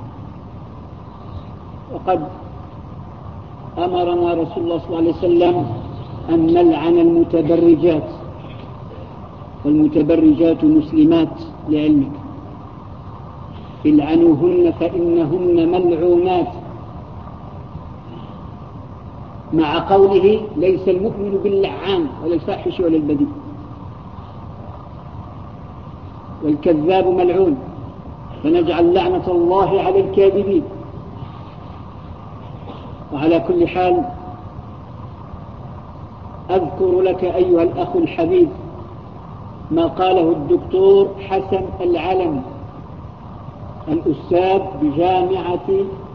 وقد أمرنا رسول الله صلى الله عليه وسلم أن نلعن المتبرجات، والمتبرجات مسلمات لعلمك، العنوهن فإنهن ملعونات، مع قوله ليس المؤمن باللعان ولا الفاحش ولا البذيء. والكذاب ملعون، فنجعل لعنة الله على الكاذبين. وعلى كل حال أذكر لك أيها الأخ الحبيب ما قاله الدكتور حسن العلمي الأستاذ بجامعة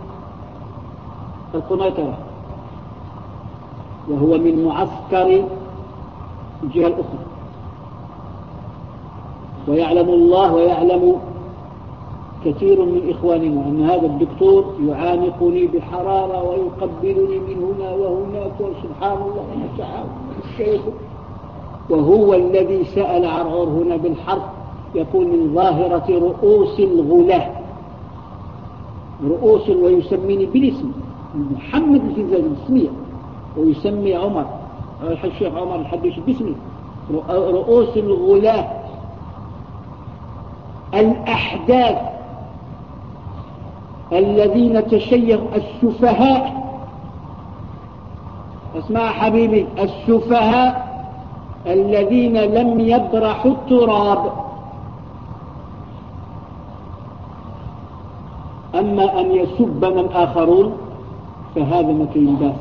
القنيطرة، وهو من معسكر الجهة الأخرى، ويعلم الله ويعلم كثير من إخواننا أن هذا الدكتور يعانقني بحرارة ويقبلني من هنا وهناك وسبحان الله وتعالى الشيخ، وهو الذي سأل عرعر هنا بالحرف، يقول من ظاهرة رؤوس الغلاة، رؤوس ويسميني بالاسم محمد الفزاز الاسمية، ويسمي عمر الشيخ عمر الحديث باسمي، رؤوس الغلاة الأحداث الذين تشيعوا السفهاء. اسمع حبيبي، السفهاء الذين لم يبرحوا التراب. أما أن يسبنا الآخرون فهذا مكين باس،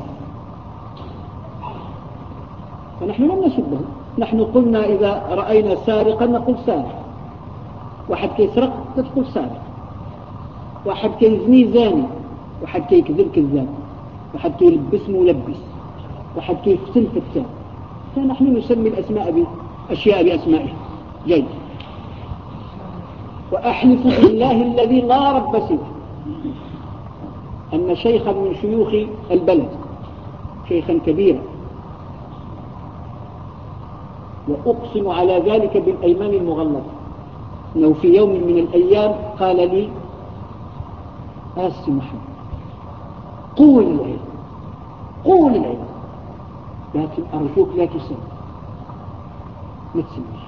فنحن لم نسبه. نحن قلنا إذا رأينا سارقا نقول سارق، واحد كيسرق تقول سارق، واحد كيزني زاني، واحد كيكذب كذاب، واحد كيلبس ملبس، واحد كيفتن فتان. فنحن نسمي الأسماء بأشياء بأسمائها. جيد. وأحلف بالله الذي لا رب سواه أن شيخا من شيوخ البلد، شيخا كبيرا، وأقسم على ذلك بالأيمان المغلظة، أنه في يوم من الأيام قال لي: أسي محمد قول العلم، قول العلم، لكن أرجوك لا تسمي، ما تسميش.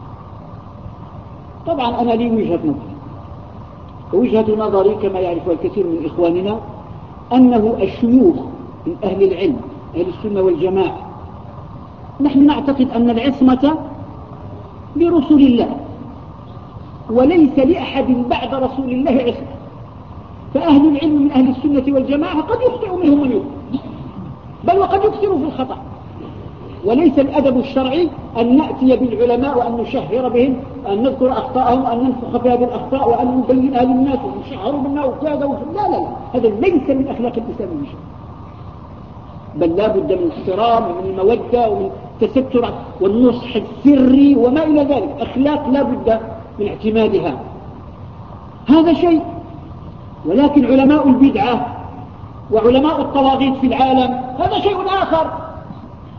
طبعا أنا لي وجهة نظري، ووجهة نظري كما يعرفها الكثير من إخواننا أنه الشيوخ من أهل العلم أهل السنة والجماعة، نحن نعتقد أن العصمة لرسول الله، وليس لأحد بعد رسول الله عصمة. فأهل العلم من أهل السنة والجماعة قد يخطئ منهم من يخطئ، بل وقد يكثروا في الخطأ، وليس الأدب الشرعي أن نأتي بالعلماء وأن نشهر بهم، أن نذكر أخطاءهم وأن ننفخ في هذه الأخطاء وأن نبينها للناس ونشهر منها وكذا. لا لا لا، هذا ليس من أخلاق الإسلام بشيء، بل لا بد من احترام ومن المودة ومن التستر والنصح السري وما إلى ذلك. أخلاق لا بد من اعتمادها، هذا شيء. ولكن علماء البدعة وعلماء الطواغيت في العالم هذا شيء آخر،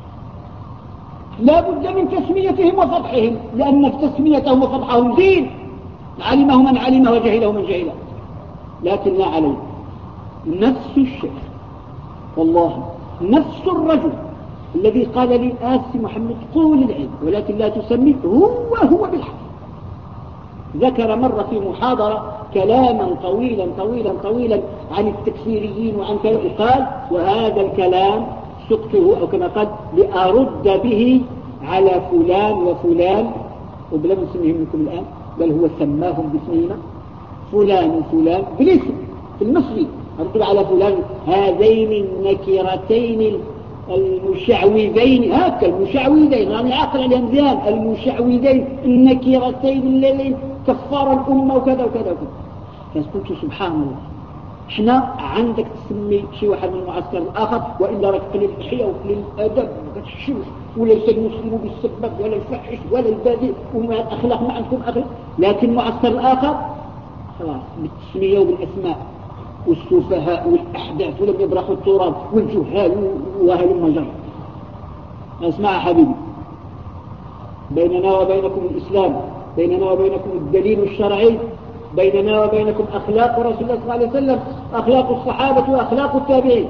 لا بد من تسميتهم وفضحهم، لأن تسميتهم وفضحهم دين علمه من علمه وجهله من جهله، لكن لا عليه. نفس الشيخ والله نفس الرجل الذي قال لي آسي محمد طول العلم ولكن لا تسميه هو بالحق، ذكر مرة في محاضرة كلاما طويلا عن التكفيريين وعن كلام، قال وهذا الكلام سقته أو كما قال لأرد به على فلان وفلان، وبلا نسميهم لكم الآن بل هو سماهم باسمهما فلان وفلان بالاسم في المسجد، أرد على فلان هذين النكرتين المشعوذين، هكذا المشعوذين يعني عقل الأنزام المشعوذين النكرتين اللذين كفار الأمة وكذا وكذا وكذا. فقلت سبحان الله، احنا عندك تسمي شي واحد من المعسكر الآخر وإلا راك قليل الحياة وقليل الأدب وما كتحشمش وليس المسلم بالسبب ولا الفحش ولا البذيء وما الأخلاق ما عندكم أخلاق، لكن المعسكر الآخر خلاص بالتسمية وبالأسماء والسفهاء والأحداث ولم يبرحوا التراب والجهال وأهل المجر. اسمع يا حبيبي، بيننا وبينكم الإسلام، بيننا وبينكم الدليل الشرعي، بيننا وبينكم أخلاق رسول الله صلى الله عليه وسلم، أخلاق الصحابة وأخلاق التابعين.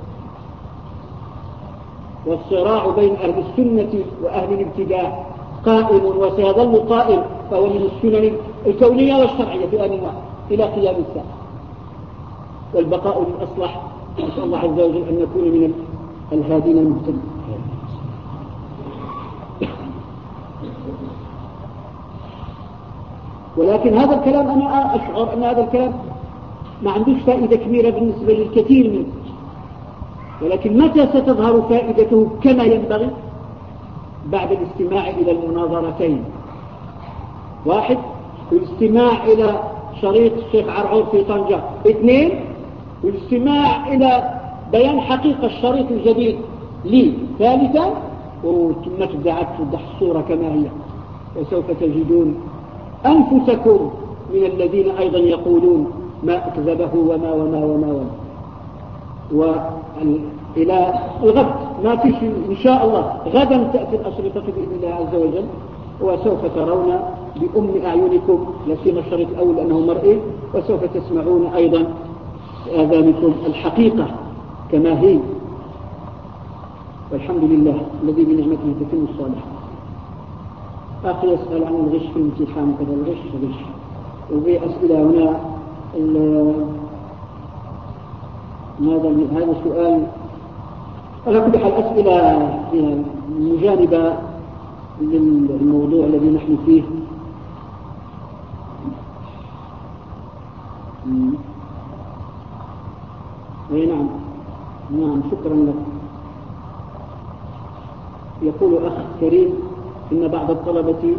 والصراع بين أهل السنة وأهل الابتداع قائم وسيظل قائم، فهو من السنن الكونية والشرعية في آن واحد إلى قيام الساعة، والبقاء للأصلح. نسأل الله عز وجل أن نكون من الهادين المهتدين. ولكن هذا الكلام أنا أشعر أن هذا الكلام ما عندوش فائدة كبيرة بالنسبة للكثير منه، ولكن متى ستظهر فائدته كما ينبغي؟ بعد الاستماع إلى المناظرتين، واحد والاستماع إلى شريط الشيخ عرعور في طنجة، اثنين والاستماع إلى بيان حقيقة الشريط الجديد لي، ثالثا وثم تبدأ توضح الصورة كما هي، وسوف تجدون أنفسكم من الذين أيضا يقولون ما أكذبه وما وما وما وما. وإلى الغد ما فيش إن شاء الله، غدا تأتي الأشرطة بإذن الله عز وجل، وسوف ترون بأم أعينكم لسيما الشريط الأول أنه مرئي، وسوف تسمعون أيضا بآذانكم الحقيقة كما هي. والحمد لله الذي بنعمته تتم الصالحات. أخي يسأل عن الغش في الامتحان كذا، الغش وفي أسئلة هنا هذا سؤال على كل حال أسئلة مجانبة للموضوع الذي نحن فيه. أي نعم شكرا لك. يقول أخ كريم إن بعض الطلبة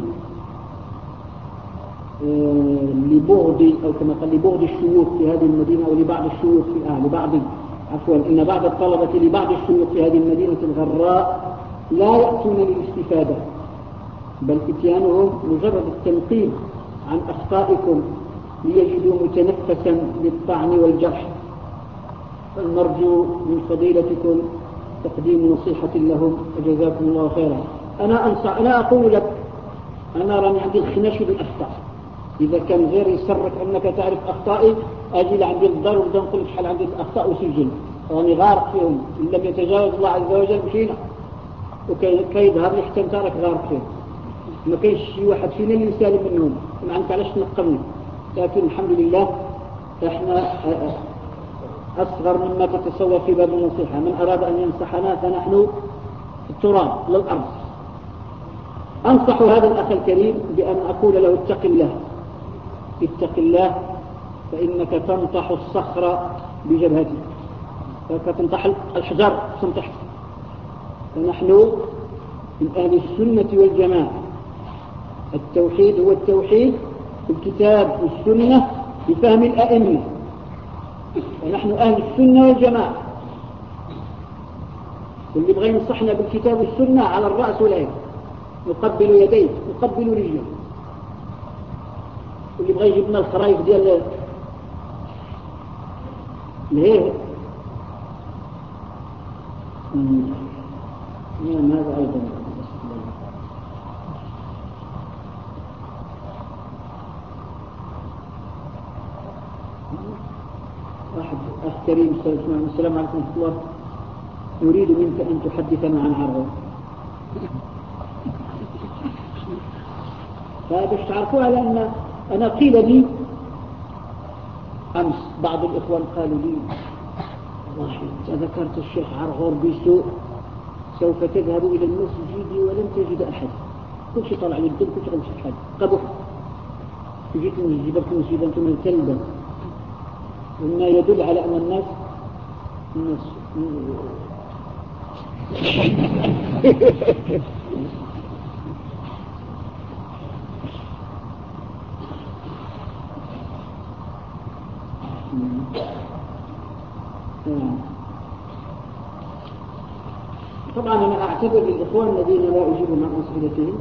لبعد أو كما قال لبعد الشيوخ في هذه المدينة أو لبعض الشيوخ إن بعض الطلبة لبعض الشيوخ في هذه المدينة الغراء لا يأتون للاستفادة، بل إتيانهم مجرد التنقيب عن أخطائكم ليجدوا متنفسا للطعن والجرح. فنرجو من فضيلتكم تقديم نصيحة لهم وجزاكم الله خيرا. أنا أقول لك أنا راني عندي الخناش بالأخطاء، إذا كان غير يسرك أنك تعرف أخطائي أجي لعندي الدار وبدأ نقول لك شحال عندي الأخطاء وسجل، راني غارق فيهم، إن لم يتجاوز الله عز وجل مشينا، وكيظهر لي حتى أنت راك غارق فيهم. ما كاينش شي واحد فينا اللي سالم منهم، ما عندك علاش تنقمني، لكن الحمد لله احنا أصغر مما تتصور في باب النصيحة. من أراد أن ينصحنا فنحن في التراب للأرض. أنصح هذا الأخ الكريم بأن أقول له اتق الله فإنك تنطح الصخر بجبهتك، فتنطح الحجر تنطح. فنحن من أهل السنة والجماعة، التوحيد هو التوحيد بالكتاب والسنة بفهم الأئمة، ونحن أهل السنة والجماعة. واللي بغى ينصحنا بالكتاب والسنة على الرأس والعين، نقبل يديه نقبل رجله. واللي بغى يجيبنا الخرايف ديال ليه هذا أيضا واحد أخ كريم السلام عليكم ورحمة الله، نريد منك أن تحدثنا عن عرض. فباش تعرفوها، لأن أنا قيل لي أمس بعض الإخوان قالوا لي والله أنت ذكرت الشيخ عرغور بسوء، سوف تذهب إلى المسجد ولن تجد أحد، كل شيء طلع للدم، كل شيء مش أحد قبح. جيت من جبلت مسجد أنتم الكلبة، مما يدل على أن الناس طبعا أنا أعتبر للإخوان الذين لا يجيبون عن أسئلتهم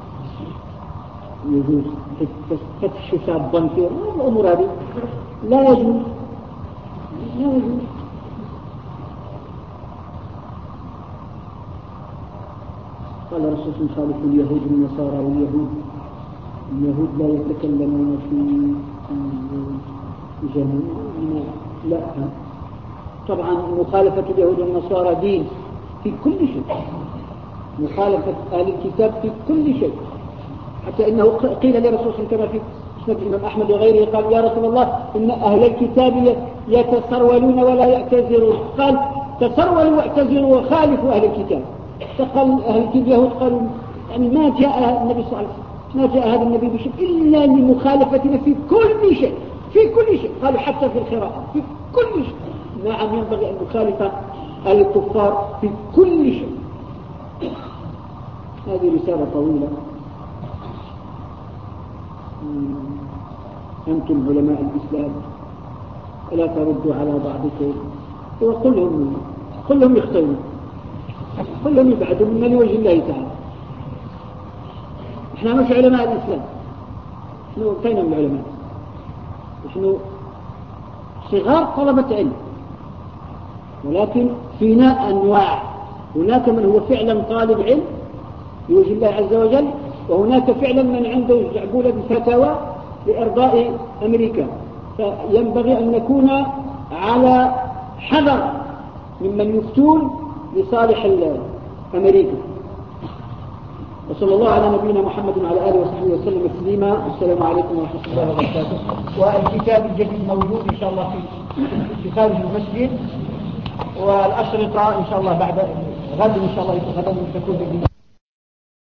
يجوز فتش شابا في الأمور هذه، لا يجوز. قال الرسول خالف اليهود والنصارى واليهود، اليهود لا يتكلمون في جميع لا. طبعا مخالفة اليهود والنصارى دين في كل شيء، مخالفة أهل الكتاب في كل شيء، حتى إنه قيل لرسول كما في مسند الإمام أحمد وغيره قال يا رسول الله إن أهل الكتاب يتسرولون ولا يعتذرون، قال تسرولوا واعتذروا وخالفوا أهل الكتاب. فقال أهل اليهود قالوا يعني ما جاء النبي صلى الله عليه وسلم، ما جاء هذا النبي بشيء إلا لمخالفتنا في كل شيء، في كل شيء، قالوا حتى في القراءة في كل شيء. نعم ينبغي أن نخالف الكفار في كل شيء. هذه رسالة طويلة. أنتم علماء الإسلام ألا تردوا على بعضكم وقل لهم يختاروا، قل لهم يبعدوا منا لوجه الله تعالى. إحنا مش علماء الإسلام، نحن كينا من العلماء، نحن صغار طلبة علم، ولكن فينا أنواع. هناك من هو فعلا طالب علم لوجه الله عز وجل، وهناك فعلا من عنده جعبولة فتاوى لإرضاء أمريكا. فينبغي أن نكون على حذر ممن يفتون لصالح أمريكا. وصلى الله على نبينا محمد وعلى آله وصحبه وسلم تسليما. السلام عليكم ورحمة الله وبركاته. والكتاب الجديد موجود إن شاء الله في خارج المسجد، والأشرطة إن شاء الله بعد غد إن شاء الله تكون